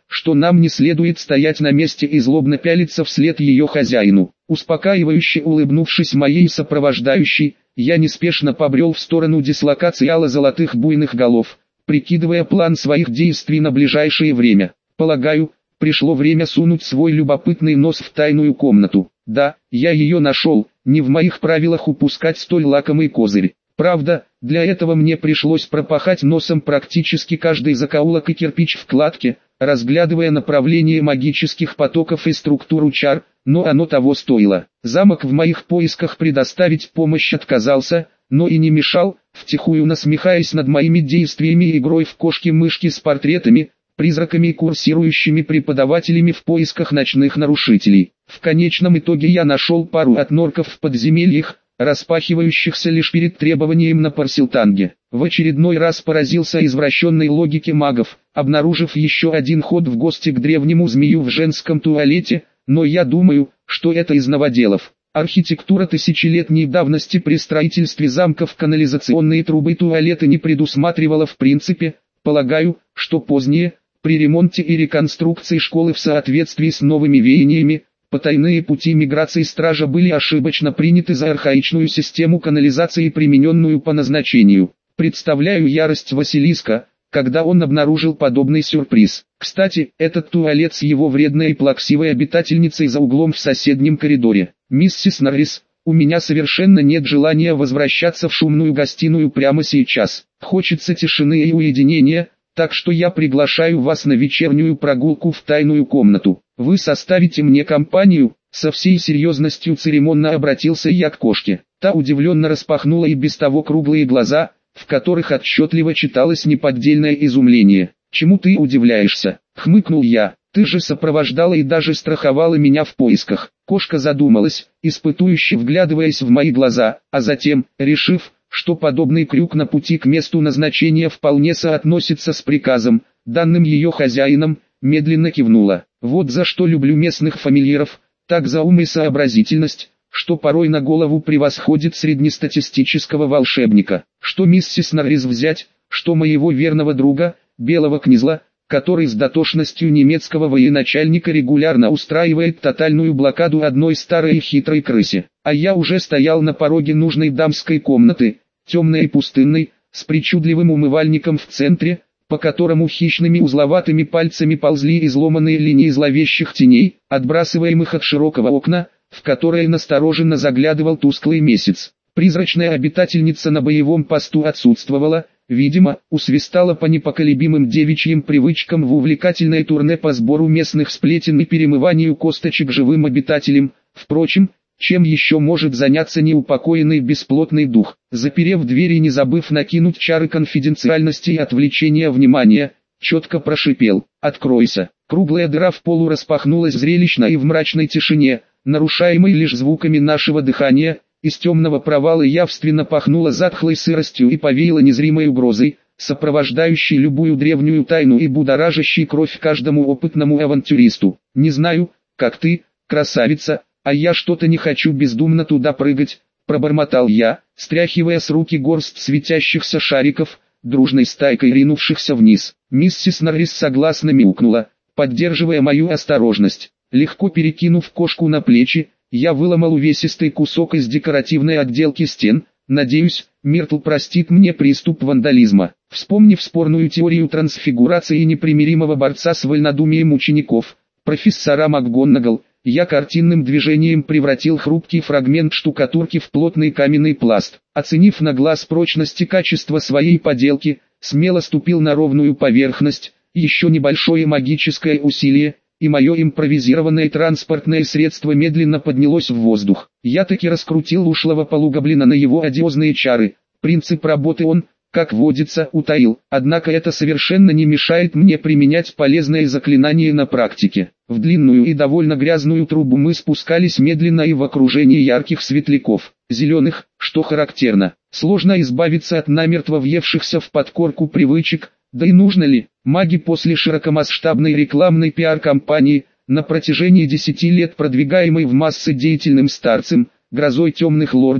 что нам не следует стоять на месте и злобно пялиться вслед ее хозяину. Успокаивающе улыбнувшись моей сопровождающей, я неспешно побрел в сторону дислокации ало-золотых буйных голов, прикидывая план своих действий на ближайшее время. Полагаю, пришло время сунуть свой любопытный нос в тайную комнату. Да, я ее нашел, не в моих правилах упускать столь лакомый козырь. Правда, для этого мне пришлось пропахать носом практически каждый закоулок и кирпич в кладке, разглядывая направление магических потоков и структуру чар, но оно того стоило. Замок в моих поисках предоставить помощь отказался, но и не мешал, втихую насмехаясь над моими действиями и игрой в кошки-мышки с портретами, призраками и курсирующими преподавателями в поисках ночных нарушителей. В конечном итоге я нашел пару отнорков в подземельях, распахивающихся лишь перед требованием на Парсилтанге. В очередной раз поразился извращенной логике магов, обнаружив еще один ход в гости к древнему змею в женском туалете, но я думаю, что это из новоделов. Архитектура тысячелетней давности при строительстве замков канализационные трубы и туалеты не предусматривала в принципе. Полагаю, что позднее, при ремонте и реконструкции школы в соответствии с новыми веяниями, потайные пути миграции стража были ошибочно приняты за архаичную систему канализации, примененную по назначению. Представляю ярость Василиска, когда он обнаружил подобный сюрприз. Кстати, этот туалет с его вредной и плаксивой обитательницей за углом в соседнем коридоре. Миссис Норрис, у меня совершенно нет желания возвращаться в шумную гостиную прямо сейчас. Хочется тишины и уединения, так что я приглашаю вас на вечернюю прогулку в тайную комнату. Вы составите мне компанию?» Со всей серьезностью церемонно обратился я к кошке. Та удивленно распахнула и без того круглые глаза, в которых отчетливо читалось неподдельное изумление. «Чему ты удивляешься?» — хмыкнул я. «Ты же сопровождала и даже страховала меня в поисках». Кошка задумалась, испытующе вглядываясь в мои глаза, а затем, решив, что подобный крюк на пути к месту назначения вполне соотносится с приказом, данным ее хозяином, медленно кивнула. Вот за что люблю местных фамильяров, так за ум и сообразительность, что порой на голову превосходит среднестатистического волшебника. Что миссис Норрис взять, что моего верного друга, белого князла, который с дотошностью немецкого военачальника регулярно устраивает тотальную блокаду одной старой и хитрой крысе. А я уже стоял на пороге нужной дамской комнаты, темной и пустынной, с причудливым умывальником в центре, по которому хищными узловатыми пальцами ползли изломанные линии зловещих теней, отбрасываемых от широкого окна, в которое настороженно заглядывал тусклый месяц. Призрачная обитательница на боевом посту отсутствовала, видимо, усвистала по непоколебимым девичьим привычкам в увлекательное турне по сбору местных сплетен и перемыванию косточек живым обитателям. Впрочем, чем еще может заняться неупокоенный бесплотный дух? Заперев дверь и не забыв накинуть чары конфиденциальности и отвлечения внимания, четко прошипел: «Откройся!». Круглая дыра в полу распахнулась зрелищно и в мрачной тишине, нарушаемой лишь звуками нашего дыхания. Из темного провала явственно пахнуло затхлой сыростью и повеяло незримой угрозой, сопровождающей любую древнюю тайну и будоражащей кровь каждому опытному авантюристу. «Не знаю, как ты, красавица, а я что-то не хочу бездумно туда прыгать», — пробормотал я, стряхивая с руки горсть светящихся шариков, дружной стайкой ринувшихся вниз. Миссис Норрис согласно мяукнула, поддерживая мою осторожность. Легко перекинув кошку на плечи, я выломал увесистый кусок из декоративной отделки стен. Надеюсь, Миртл простит мне приступ вандализма. Вспомнив спорную теорию трансфигурации и непримиримого борца с вольнодумием учеников, профессора МакГонагал, я картинным движением превратил хрупкий фрагмент штукатурки в плотный каменный пласт. Оценив на глаз прочность и качество своей поделки, смело ступил на ровную поверхность. Еще небольшое магическое усилие, и мое импровизированное транспортное средство медленно поднялось в воздух. Я таки раскрутил ушлого полугоблина на его одиозные чары. Принцип работы он, как водится, утаил, однако это совершенно не мешает мне применять полезные заклинания на практике. В длинную и довольно грязную трубу мы спускались медленно и в окружении ярких светляков, зеленых, что характерно. Сложно избавиться от намертво въевшихся в подкорку привычек, да и нужно ли? Маги после широкомасштабной рекламной пиар-кампании, на протяжении 10 лет продвигаемой в массы деятельным старцем, грозой темных лордов,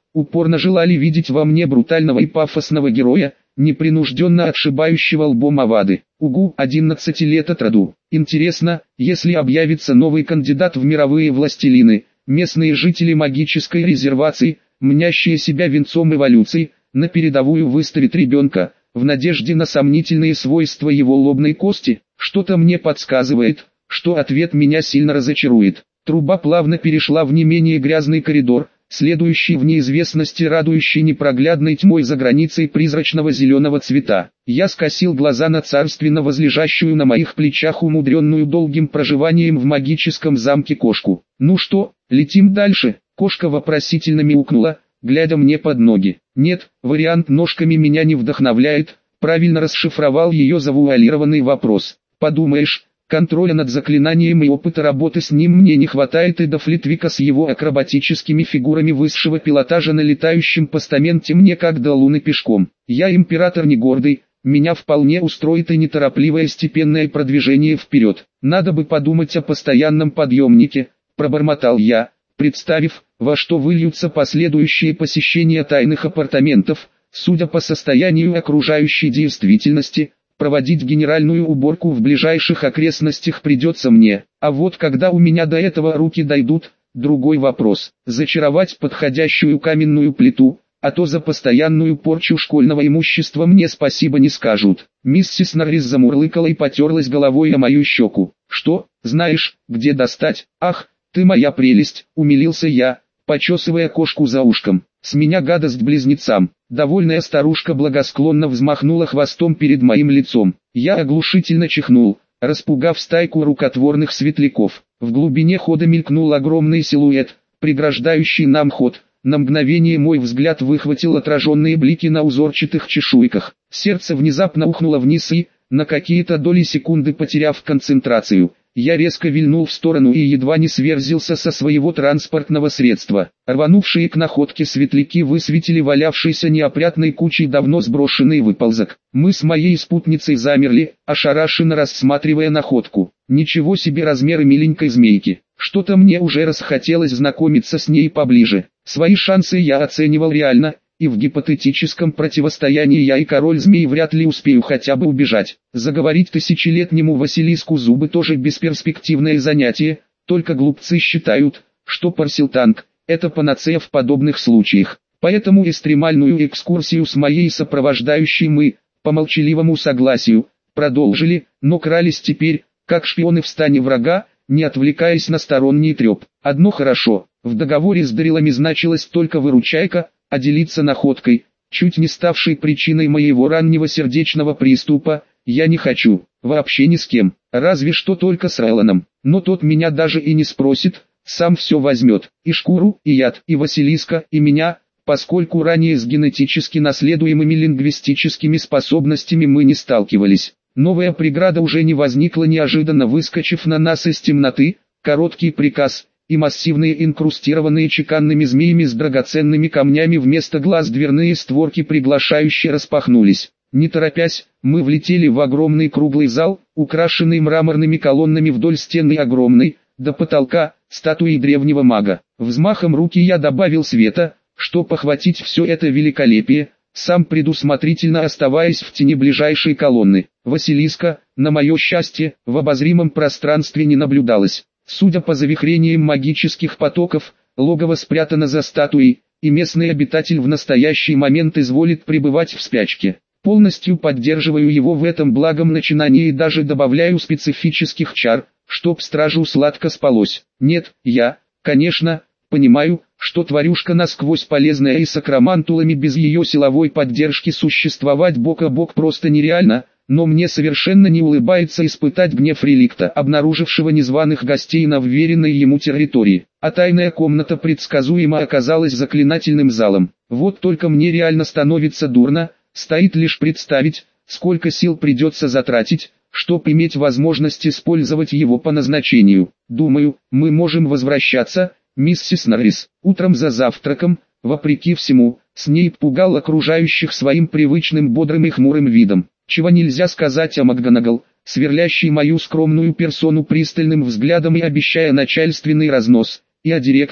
упорно желали видеть во мне брутального и пафосного героя, непринужденно отшибающего лбом овады. Угу, 11 лет от роду. Интересно, если объявится новый кандидат в мировые властелины, местные жители магической резервации, мнящие себя венцом эволюции, на передовую выставит ребенка, в надежде на сомнительные свойства его лобной кости. Что-то мне подсказывает, что ответ меня сильно разочарует. Труба плавно перешла в не менее грязный коридор, следующий в неизвестности, радующий непроглядной тьмой за границей призрачного зеленого цвета. Я скосил глаза на царственно возлежащую на моих плечах умудренную долгим проживанием в магическом замке кошку. «Ну что, летим дальше?» Кошка вопросительно мяукнула, глядя мне под ноги. «Нет, вариант ножками меня не вдохновляет», правильно расшифровал ее завуалированный вопрос. «Подумаешь, контроля над заклинанием и опыта работы с ним мне не хватает, и до Флитвика с его акробатическими фигурами высшего пилотажа на летающем постаменте мне как до луны пешком. Я император не гордый, меня вполне устроит и неторопливое степенное продвижение вперед. Надо бы подумать о постоянном подъемнике», пробормотал я, представив, во что выльются последующие посещения тайных апартаментов. Судя по состоянию окружающей действительности, проводить генеральную уборку в ближайших окрестностях придется мне, а вот когда у меня до этого руки дойдут, другой вопрос. Зачаровать подходящую каменную плиту, а то за постоянную порчу школьного имущества мне спасибо не скажут. Миссис Норрис замурлыкала и потерлась головой о мою щеку. «Что, знаешь, где достать?» «Ах, ты моя прелесть», умилился я, почесывая кошку за ушком. «С меня гадость близнецам». Довольная старушка благосклонно взмахнула хвостом перед моим лицом. Я оглушительно чихнул, распугав стайку рукотворных светляков. В глубине хода мелькнул огромный силуэт, преграждающий нам ход. На мгновение мой взгляд выхватил отраженные блики на узорчатых чешуйках. Сердце внезапно ухнуло вниз и, на какие-то доли секунды потеряв концентрацию, я резко вильнул в сторону и едва не сверзился со своего транспортного средства. Рванувшие к находке светляки высветили валявшийся неопрятной кучей давно сброшенный выползок. Мы с моей спутницей замерли, ошарашенно рассматривая находку. Ничего себе размеры миленькой змейки. Что-то мне уже расхотелось знакомиться с ней поближе. Свои шансы я оценивал реально, и в гипотетическом противостоянии я и король змей вряд ли успею хотя бы убежать. Заговорить тысячелетнему Василиску зубы тоже бесперспективное занятие, только глупцы считают, что Парсилтанг – это панацея в подобных случаях. Поэтому экстремальную экскурсию с моей сопровождающей мы, по молчаливому согласию, продолжили, но крались теперь, как шпионы в стане врага, не отвлекаясь на сторонний треп. Одно хорошо, в договоре с Дарилами значилась только выручайка, а делиться находкой, чуть не ставшей причиной моего раннего сердечного приступа, я не хочу, вообще ни с кем, разве что только с Райланом. Но тот меня даже и не спросит, сам все возьмет, и шкуру, и яд, и Василиска, и меня, поскольку ранее с генетически наследуемыми лингвистическими способностями мы не сталкивались. Новая преграда уже не возникла, неожиданно выскочив на нас из темноты. Короткий приказ, и массивные инкрустированные чеканными змеями с драгоценными камнями вместо глаз дверные створки приглашающе распахнулись. Не торопясь, мы влетели в огромный круглый зал, украшенный мраморными колоннами вдоль стены огромной, до потолка, статуи древнего мага. Взмахом руки я добавил света, чтобы охватить все это великолепие, сам предусмотрительно оставаясь в тени ближайшей колонны. Василиска, на мое счастье, в обозримом пространстве не наблюдалось. Судя по завихрениям магических потоков, логово спрятано за статуей, и местный обитатель в настоящий момент изволит пребывать в спячке. Полностью поддерживаю его в этом благом начинании и даже добавляю специфических чар, чтоб стражу сладко спалось. Нет, я, конечно, понимаю, что тварюшка насквозь полезная и с акромантулами без ее силовой поддержки существовать бок о бок просто нереально, но мне совершенно не улыбается испытать гнев реликта, обнаружившего незваных гостей на вверенной ему территории. А тайная комната предсказуемо оказалась заклинательным залом. Вот только мне реально становится дурно, стоит лишь представить, сколько сил придется затратить, чтобы иметь возможность использовать его по назначению. Думаю, мы можем возвращаться, миссис Норрис. Утром за завтраком, вопреки всему, Снейп пугал окружающих своим привычным бодрым и хмурым видом. Чего нельзя сказать о МакГонагал, сверлящей мою скромную персону пристальным взглядом и обещая начальственный разнос, и о директоре,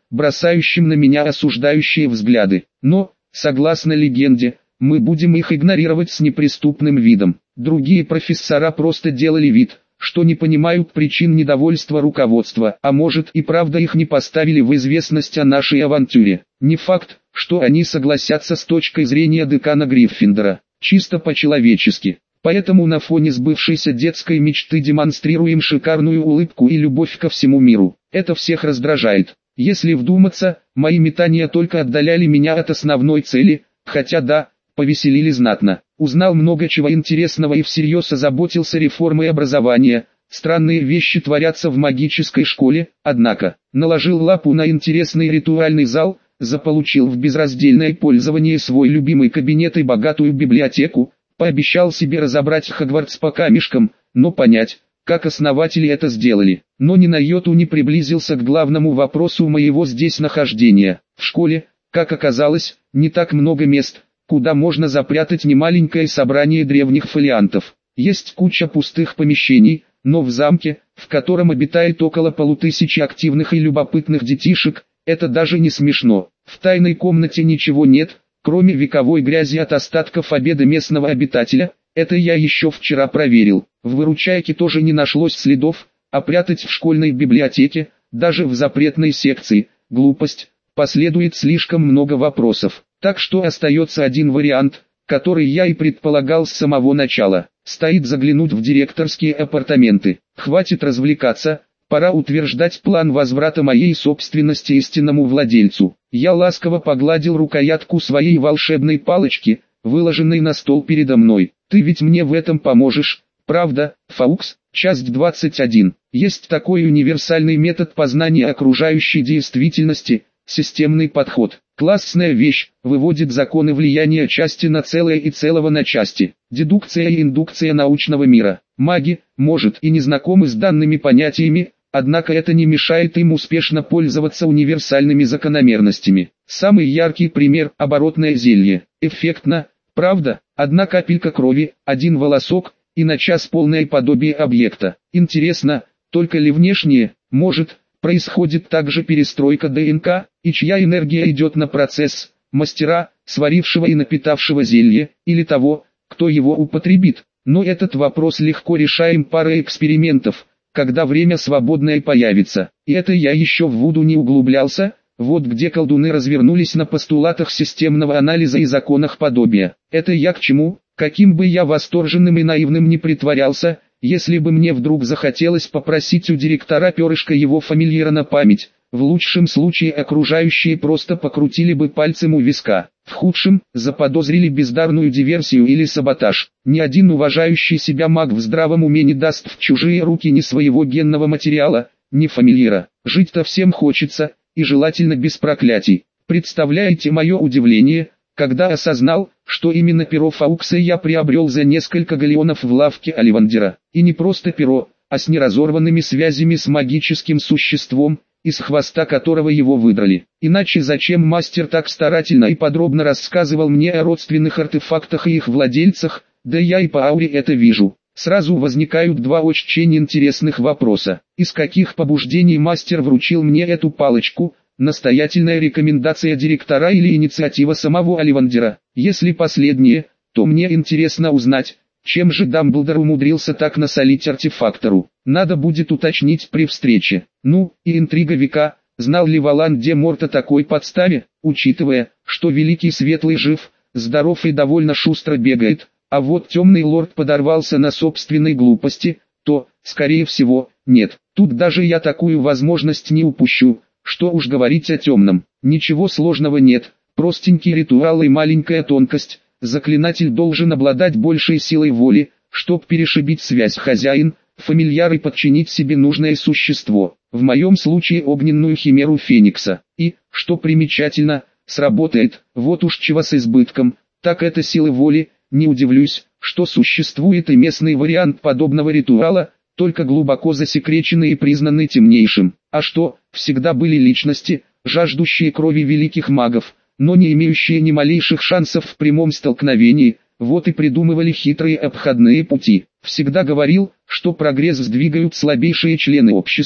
бросающим на меня осуждающие взгляды. Но, согласно легенде, мы будем их игнорировать с неприступным видом. Другие профессора просто делали вид, что не понимают причин недовольства руководства, а может и правда их не поставили в известность о нашей авантюре. Не факт, что они согласятся с точкой зрения декана Гриффиндора, чисто по-человечески. Поэтому на фоне сбывшейся детской мечты демонстрируем шикарную улыбку и любовь ко всему миру. Это всех раздражает. Если вдуматься, мои метания только отдаляли меня от основной цели, хотя да, повеселили знатно. Узнал много чего интересного и всерьез озаботился реформой образования. Странные вещи творятся в магической школе, однако, наложил лапу на интересный ритуальный зал, заполучил в безраздельное пользование свой любимый кабинет и богатую библиотеку, пообещал себе разобрать Хогвартс по камешкам, но понять, как основатели это сделали, но ни на йоту не приблизился к главному вопросу моего здесь нахождения. В школе, как оказалось, не так много мест, куда можно запрятать немаленькое собрание древних фолиантов. Есть куча пустых помещений, но в замке, в котором обитает около 500 активных и любопытных детишек, это даже не смешно. В тайной комнате ничего нет, кроме вековой грязи от остатков обеда местного обитателя. Это я еще вчера проверил. В выручайке тоже не нашлось следов, а прятать в школьной библиотеке, даже в запретной секции, глупость, последует слишком много вопросов. Так что остается один вариант, который я и предполагал с самого начала. Стоит заглянуть в директорские апартаменты. Хватит развлекаться, пора утверждать план возврата моей собственности истинному владельцу. Я ласково погладил рукоятку своей волшебной палочки, выложенной на стол передо мной. Ты ведь мне в этом поможешь, правда, Фаукс? Часть 21. Есть такой универсальный метод познания окружающей действительности, системный подход. Классная вещь, выводит законы влияния части на целое и целого на части. Дедукция и индукция научного мира. Маги, может, и не знакомы с данными понятиями, однако это не мешает им успешно пользоваться универсальными закономерностями. Самый яркий пример – оборотное зелье. Эффектно, правда? Одна капелька крови, один волосок, и на час полное подобие объекта. Интересно, только ли внешнее, может, происходит также перестройка ДНК, и чья энергия идет на процесс, мастера, сварившего и напитавшего зелье, или того, кто его употребит. Но этот вопрос легко решаем парой экспериментов, когда время свободное появится. И это я еще в Вуду не углублялся, вот где колдуны развернулись на постулатах системного анализа и законах подобия. Это я к чему? Каким бы я восторженным и наивным не притворялся, если бы мне вдруг захотелось попросить у директора перышка его фамильяра на память, в лучшем случае окружающие просто покрутили бы пальцем у виска, в худшем – заподозрили бездарную диверсию или саботаж. Ни один уважающий себя маг в здравом уме не даст в чужие руки ни своего генного материала, ни фамильяра. Жить-то всем хочется, и желательно без проклятий. Представляете мое удивление, когда осознал, что именно перо Фаукса я приобрел за несколько галеонов в лавке Оливандера. И не просто перо, а с неразорванными связями с магическим существом, из хвоста которого его выдрали. Иначе зачем мастер так старательно и подробно рассказывал мне о родственных артефактах и их владельцах, да я и по ауре это вижу. Сразу возникают два очень интересных вопроса. Из каких побуждений мастер вручил мне эту палочку? Настоятельная рекомендация директора или инициатива самого Оливандера? Если последнее, то мне интересно узнать, чем же Дамблдор умудрился так насолить артефактору. Надо будет уточнить при встрече. Ну, и интрига века, знал ли Волан-де-Морт о такой подставе, учитывая, что Великий Светлый жив, здоров и довольно шустро бегает, а вот Темный Лорд подорвался на собственной глупости, то, скорее всего, нет. Тут даже я такую возможность не упущу. Что уж говорить о темном, ничего сложного нет, простенький ритуал и маленькая тонкость. Заклинатель должен обладать большей силой воли, чтоб перешибить связь хозяин, фамильяр и подчинить себе нужное существо, в моем случае огненную химеру Феникса. И, что примечательно, сработает, вот уж чего с избытком, так это силы воли. Не удивлюсь, что существует и местный вариант подобного ритуала, только глубоко засекреченный и признанный темнейшим. А что, всегда были личности, жаждущие крови великих магов, но не имеющие ни малейших шансов в прямом столкновении, вот и придумывали хитрые обходные пути. Всегда говорил, что прогресс сдвигают слабейшие члены общества,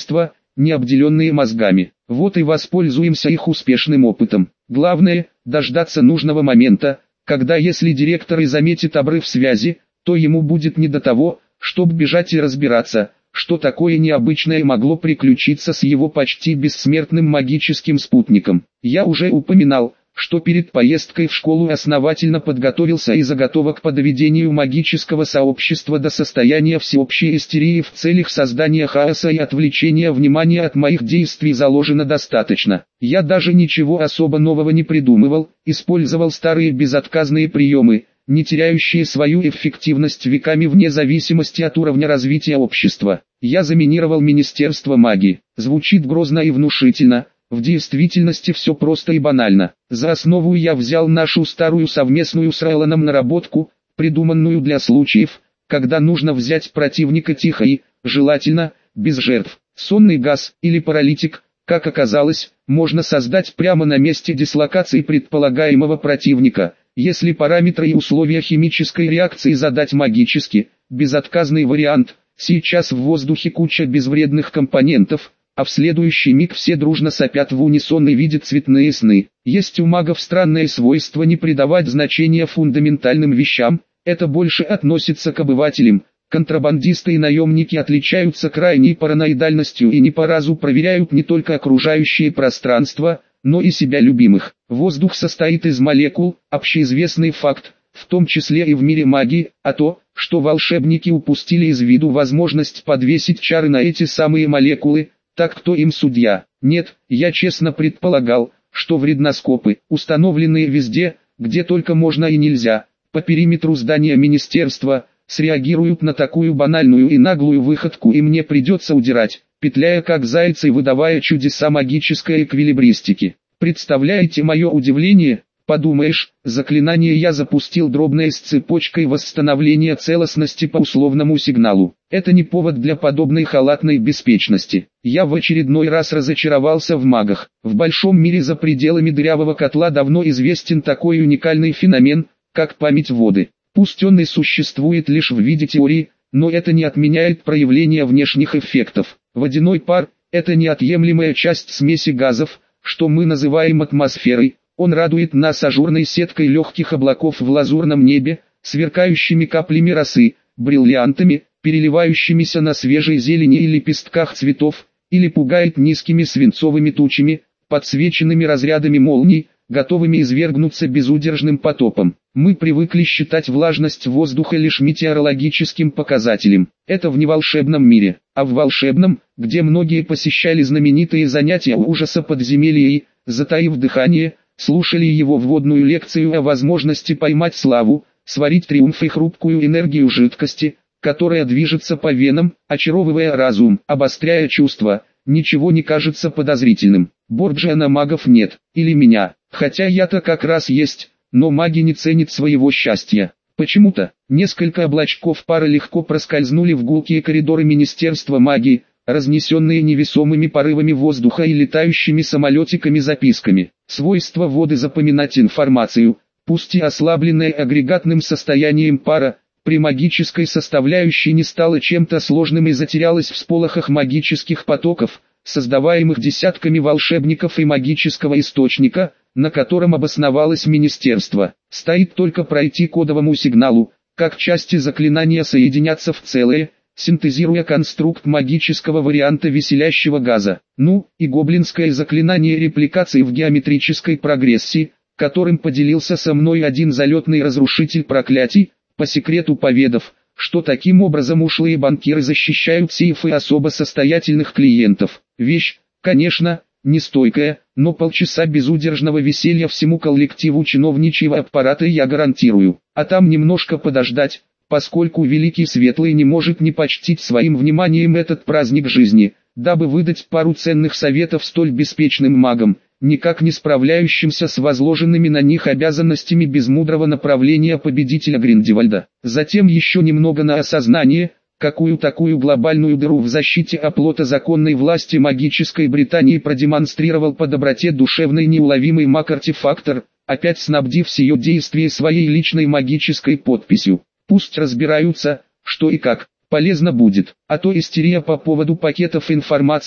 не обделенные мозгами. Вот и воспользуемся их успешным опытом. Главное, дождаться нужного момента, когда если директор и заметит обрыв связи, то ему будет не до того, чтобы бежать и разбираться, что такое необычное могло приключиться с его почти бессмертным магическим спутником. Я уже упоминал, что перед поездкой в школу основательно подготовился и заготовок по доведению магического сообщества до состояния всеобщей истерии в целях создания хаоса и отвлечения внимания от моих действий заложено достаточно. Я даже ничего особо нового не придумывал, использовал старые безотказные приемы, не теряющие свою эффективность веками вне зависимости от уровня развития общества. Я заминировал Министерство магии. Звучит грозно и внушительно. В действительности все просто и банально. За основу я взял нашу старую совместную с Райланом наработку, придуманную для случаев, когда нужно взять противника тихо и, желательно, без жертв. Сонный газ или паралитик, как оказалось, можно создать прямо на месте дислокации предполагаемого противника, если параметры и условия химической реакции задать магически. Безотказный вариант. Сейчас в воздухе куча безвредных компонентов, а в следующий миг все дружно сопят в унисон и видят цветные сны. Есть у магов странное свойство не придавать значения фундаментальным вещам, это больше относится к обывателям. Контрабандисты и наемники отличаются крайней параноидальностью и не по разу проверяют не только окружающее пространство, но и себя любимых. Воздух состоит из молекул, общеизвестный факт, в том числе и в мире магии, а то, что волшебники упустили из виду возможность подвесить чары на эти самые молекулы, так кто им судья? Нет, я честно предполагал, что вредноскопы, установленные везде, где только можно и нельзя, по периметру здания министерства, среагируют на такую банальную и наглую выходку, и мне придется удирать, петляя как заяц и выдавая чудеса магической эквилибристики. Представляете мое удивление? Подумаешь, заклинание я запустил дробное с цепочкой восстановления целостности по условному сигналу. Это не повод для подобной халатной беспечности. Я в очередной раз разочаровался в магах. В большом мире за пределами дырявого котла давно известен такой уникальный феномен, как память воды. Пусть он и существует лишь в виде теории, но это не отменяет проявления внешних эффектов. Водяной пар – это неотъемлемая часть смеси газов, что мы называем атмосферой. Он радует нас ажурной сеткой легких облаков в лазурном небе, сверкающими каплями росы, бриллиантами, переливающимися на свежей зелени и лепестках цветов, или пугает низкими свинцовыми тучами, подсвеченными разрядами молний, готовыми извергнуться безудержным потопом. Мы привыкли считать влажность воздуха лишь метеорологическим показателем. Это в неволшебном мире, а в волшебном, где многие посещали знаменитые занятия ужаса подземелья и, затаив дыхание, слушали его вводную лекцию о возможности поймать славу, сварить триумф и хрупкую энергию жидкости, которая движется по венам, очаровывая разум, обостряя чувства, ничего не кажется подозрительным. Борджиа магов нет, или меня, хотя я-то как раз есть, но маги не ценят своего счастья. Почему-то, несколько облачков пара легко проскользнули в гулкие коридоры Министерства магии, разнесенные невесомыми порывами воздуха и летающими самолетиками-записками. Свойство воды запоминать информацию, пусть и ослабленное агрегатным состоянием пара, при магической составляющей не стало чем-то сложным и затерялось в сполохах магических потоков, создаваемых десятками волшебников и магического источника, на котором обосновалось министерство. Стоит только пройти кодовому сигналу, как части заклинания соединятся в целое, синтезируя конструкт магического варианта веселящего газа. Ну, и гоблинское заклинание репликации в геометрической прогрессии, которым поделился со мной один залетный разрушитель проклятий, по секрету поведав, что таким образом ушлые банкиры защищают сейфы особо состоятельных клиентов. Вещь, конечно, не стойкая, но полчаса безудержного веселья всему коллективу чиновничьего аппарата я гарантирую. А там немножко подождать, поскольку Великий Светлый не может не почтить своим вниманием этот праздник жизни, дабы выдать пару ценных советов столь беспечным магам, никак не справляющимся с возложенными на них обязанностями без мудрого направления победителя Гриндевальда. Затем еще немного на осознание, какую такую глобальную дыру в защите оплота законной власти магической Британии продемонстрировал по доброте душевный неуловимый маг-артефактор, опять снабдив сие действие своей личной магической подписью. Пусть разбираются, что и как, полезно будет, а то истерия по поводу пакетов информации,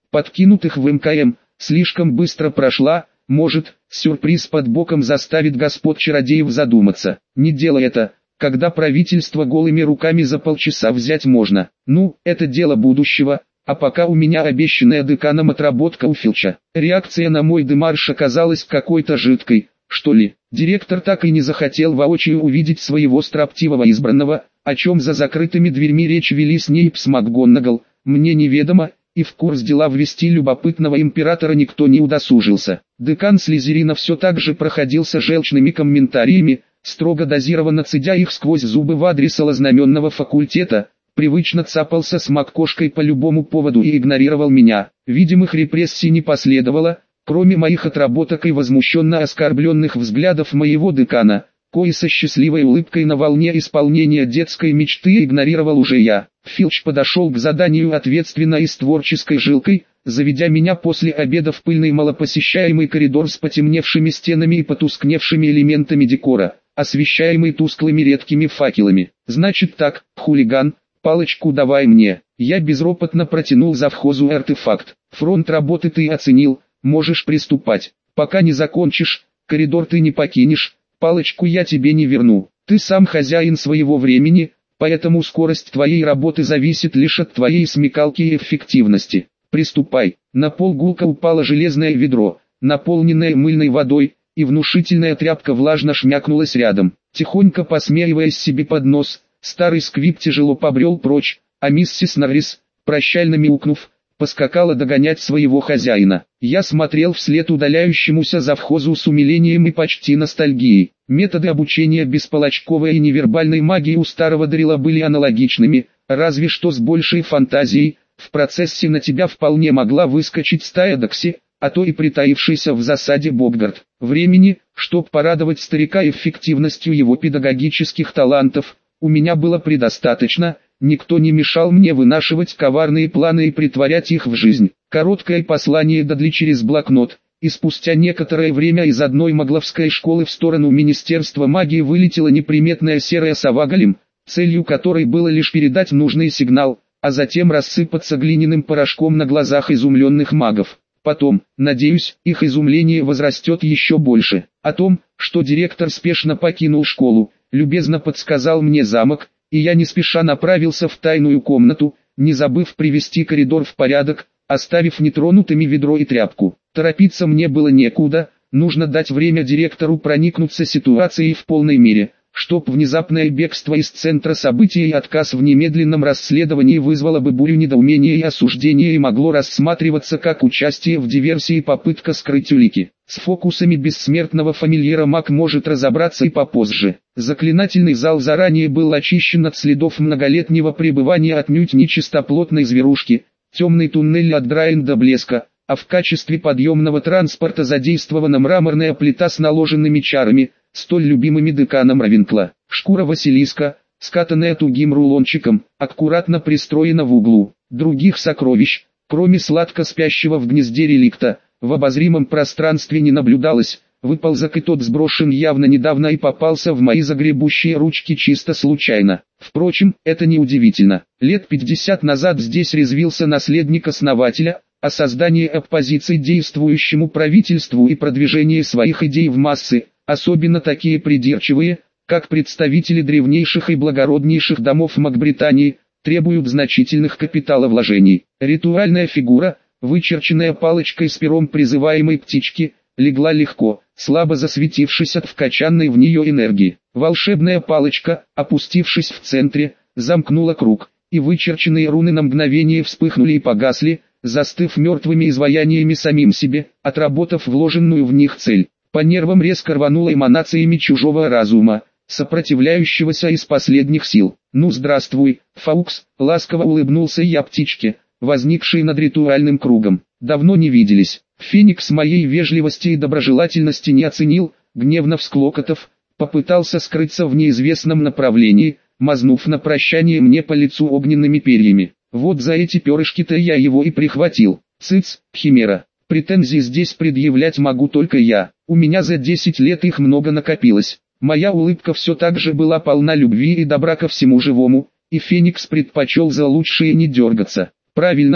подкинутых в МКМ, слишком быстро прошла, может, сюрприз под боком заставит господ чародеев задуматься. Не делай это, когда правительство голыми руками за полчаса взять можно. Ну, это дело будущего, а пока у меня обещанная деканом отработка у Филча. Реакция на мой демарш оказалась какой-то жидкой, что ли. Директор так и не захотел воочию увидеть своего строптивого избранного, о чем за закрытыми дверьми речь вели Снейп с МакГонагал, мне неведомо, и в курс дела ввести любопытного императора никто не удосужился. Декан Слизерина все так же проходился желчными комментариями, строго дозированно цедя их сквозь зубы в адрес алознаменного факультета, привычно цапался с МакКошкой по любому поводу и игнорировал меня. Видимых репрессий не последовало, кроме моих отработок и возмущенно оскорбленных взглядов моего декана, кой со счастливой улыбкой на волне исполнения детской мечты игнорировал уже я. Филч подошел к заданию ответственно и с творческой жилкой, заведя меня после обеда в пыльный малопосещаемый коридор с потемневшими стенами и потускневшими элементами декора, освещаемый тусклыми редкими факелами. «Значит так, хулиган, палочку давай мне». Я безропотно протянул завхозу артефакт. «Фронт работы ты оценил, можешь приступать. Пока не закончишь, коридор ты не покинешь, палочку я тебе не верну. Ты сам хозяин своего времени, поэтому скорость твоей работы зависит лишь от твоей смекалки и эффективности. Приступай». На пол гулко упало железное ведро, наполненное мыльной водой, и внушительная тряпка влажно шмякнулась рядом. Тихонько посмеиваясь себе под нос, старый сквиб тяжело побрел прочь, а миссис Норрис, прощально мяукнув, поскакала догонять своего хозяина. Я смотрел вслед удаляющемуся завхозу с умилением и почти ностальгией. Методы обучения бесполочковой и невербальной магии у старого Дрила были аналогичными, разве что с большей фантазией. В процессе на тебя вполне могла выскочить стая Докси, а то и притаившийся в засаде Боггард. Времени, чтоб порадовать старика эффективностью его педагогических талантов, у меня было предостаточно. Никто не мешал мне вынашивать коварные планы и притворять их в жизнь. Короткое послание Дадли через блокнот, и спустя некоторое время из одной магловской школы в сторону Министерства магии вылетела неприметная серая сова Голем, целью которой было лишь передать нужный сигнал, а затем рассыпаться глиняным порошком на глазах изумленных магов. Потом, надеюсь, их изумление возрастет еще больше. О том, что директор спешно покинул школу, любезно подсказал мне замок, и я не спеша направился в тайную комнату, не забыв привести коридор в порядок, оставив нетронутыми ведро и тряпку. Торопиться мне было некуда, нужно дать время директору проникнуться ситуацией в полной мере, чтоб внезапное бегство из центра событий и отказ в немедленном расследовании вызвало бы бурю недоумения и осуждения и могло рассматриваться как участие в диверсии и попытка скрыть улики. С фокусами бессмертного фамильера маг может разобраться и попозже. Заклинательный зал заранее был очищен от следов многолетнего пребывания отнюдь нечистоплотной зверушки, темный туннель отдраен до блеска, а в качестве подъемного транспорта задействована мраморная плита с наложенными чарами, столь любимыми деканом Равенкла. Шкура Василиска, скатанная тугим рулончиком, аккуратно пристроена в углу. Других сокровищ, кроме сладко спящего в гнезде реликта, в обозримом пространстве не наблюдалось. Выползок и тот сброшен явно недавно и попался в мои загребущие ручки чисто случайно. Впрочем, это не удивительно. Лет 50 назад здесь резвился наследник основателя, а создание оппозиции действующему правительству и продвижение своих идей в массы, особенно такие придирчивые, как представители древнейших и благороднейших домов Макбритании, требуют значительных капиталовложений. Ритуальная фигура, вычерченная палочкой с пером призываемой птички, легла легко, слабо засветившись от вкачанной в нее энергии. Волшебная палочка, опустившись в центре, замкнула круг, и вычерченные руны на мгновение вспыхнули и погасли, застыв мертвыми изваяниями самим себе, отработав вложенную в них цель. По нервам резко рвануло эманациями чужого разума, сопротивляющегося из последних сил. «Ну здравствуй, Фаукс», — ласково улыбнулся я птичке, возникшей над ритуальным кругом. «Давно не виделись». Феникс моей вежливости и доброжелательности не оценил, гневно всклокотав, попытался скрыться в неизвестном направлении, мазнув на прощание мне по лицу огненными перьями. Вот за эти перышки-то я его и прихватил. Цыц, химера. Претензий здесь предъявлять могу только я. У меня за 10 лет их много накопилось. Моя улыбка все так же была полна любви и добра ко всему живому, и Феникс предпочел за лучшее не дергаться. Правильно,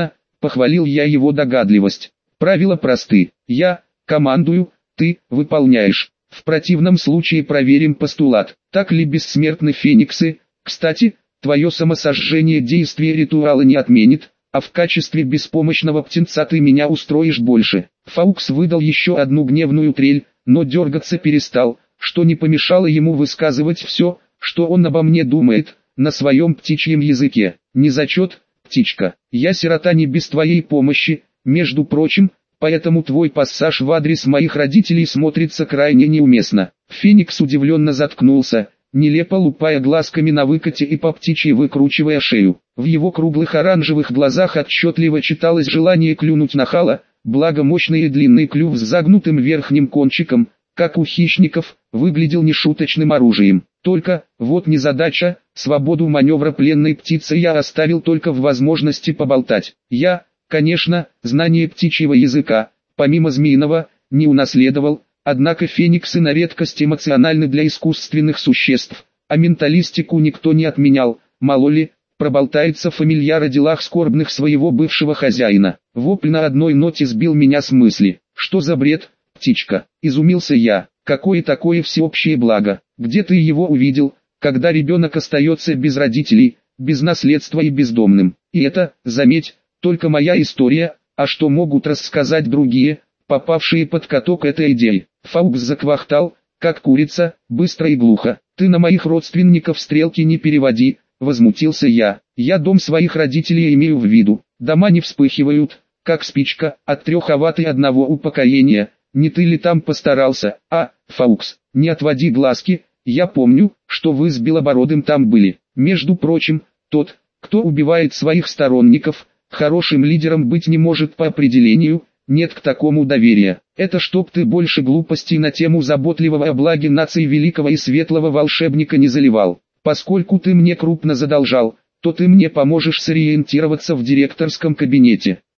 похвалил я его догадливость. Правила просты. Я командую, ты выполняешь. В противном случае проверим постулат. Так ли бессмертны фениксы? Кстати, твое самосожжение действие ритуала не отменит, а в качестве беспомощного птенца ты меня устроишь больше. Фаукс выдал еще одну гневную трель, но дергаться перестал, что не помешало ему высказывать все, что он обо мне думает, на своем птичьем языке. Не зачет, птичка, я сирота не без твоей помощи, между прочим, поэтому твой пассаж в адрес моих родителей смотрится крайне неуместно. Феникс удивленно заткнулся, нелепо лупая глазками на выкате и по птичьи выкручивая шею. В его круглых оранжевых глазах отчетливо читалось желание клюнуть нахала, благо мощный и длинный клюв с загнутым верхним кончиком, как у хищников, выглядел нешуточным оружием. Только, вот незадача, свободу маневра пленной птицы я оставил только в возможности поболтать. Я, конечно, знание птичьего языка, помимо змеиного, не унаследовал, однако фениксы на редкость эмоциональны для искусственных существ, а менталистику никто не отменял, мало ли, проболтается фамильяр о делах скорбных своего бывшего хозяина. Вопль на одной ноте сбил меня с мысли. Что за бред, птичка? Изумился я. Какое такое всеобщее благо? Где ты его увидел, когда ребенок остается без родителей, без наследства и бездомным? И это, заметь, только моя история, а что могут рассказать другие, попавшие под каток этой идеи? Фаукс заквахтал, как курица, быстро и глухо. Ты на моих родственников стрелки не переводи, возмутился я. Я дом своих родителей имею в виду. Дома не вспыхивают, как спичка, от 3 Ават и 1 упокоения. Не ты ли там постарался, а, Фаукс, не отводи глазки, я помню, что вы с Белобородым там были. Между прочим, тот, кто убивает своих сторонников, хорошим лидером быть не может по определению, нет к такому доверия. Это чтоб ты больше глупостей на тему заботливого о благе нации великого и светлого волшебника не заливал. Поскольку ты мне крупно задолжал, то ты мне поможешь сориентироваться в директорском кабинете.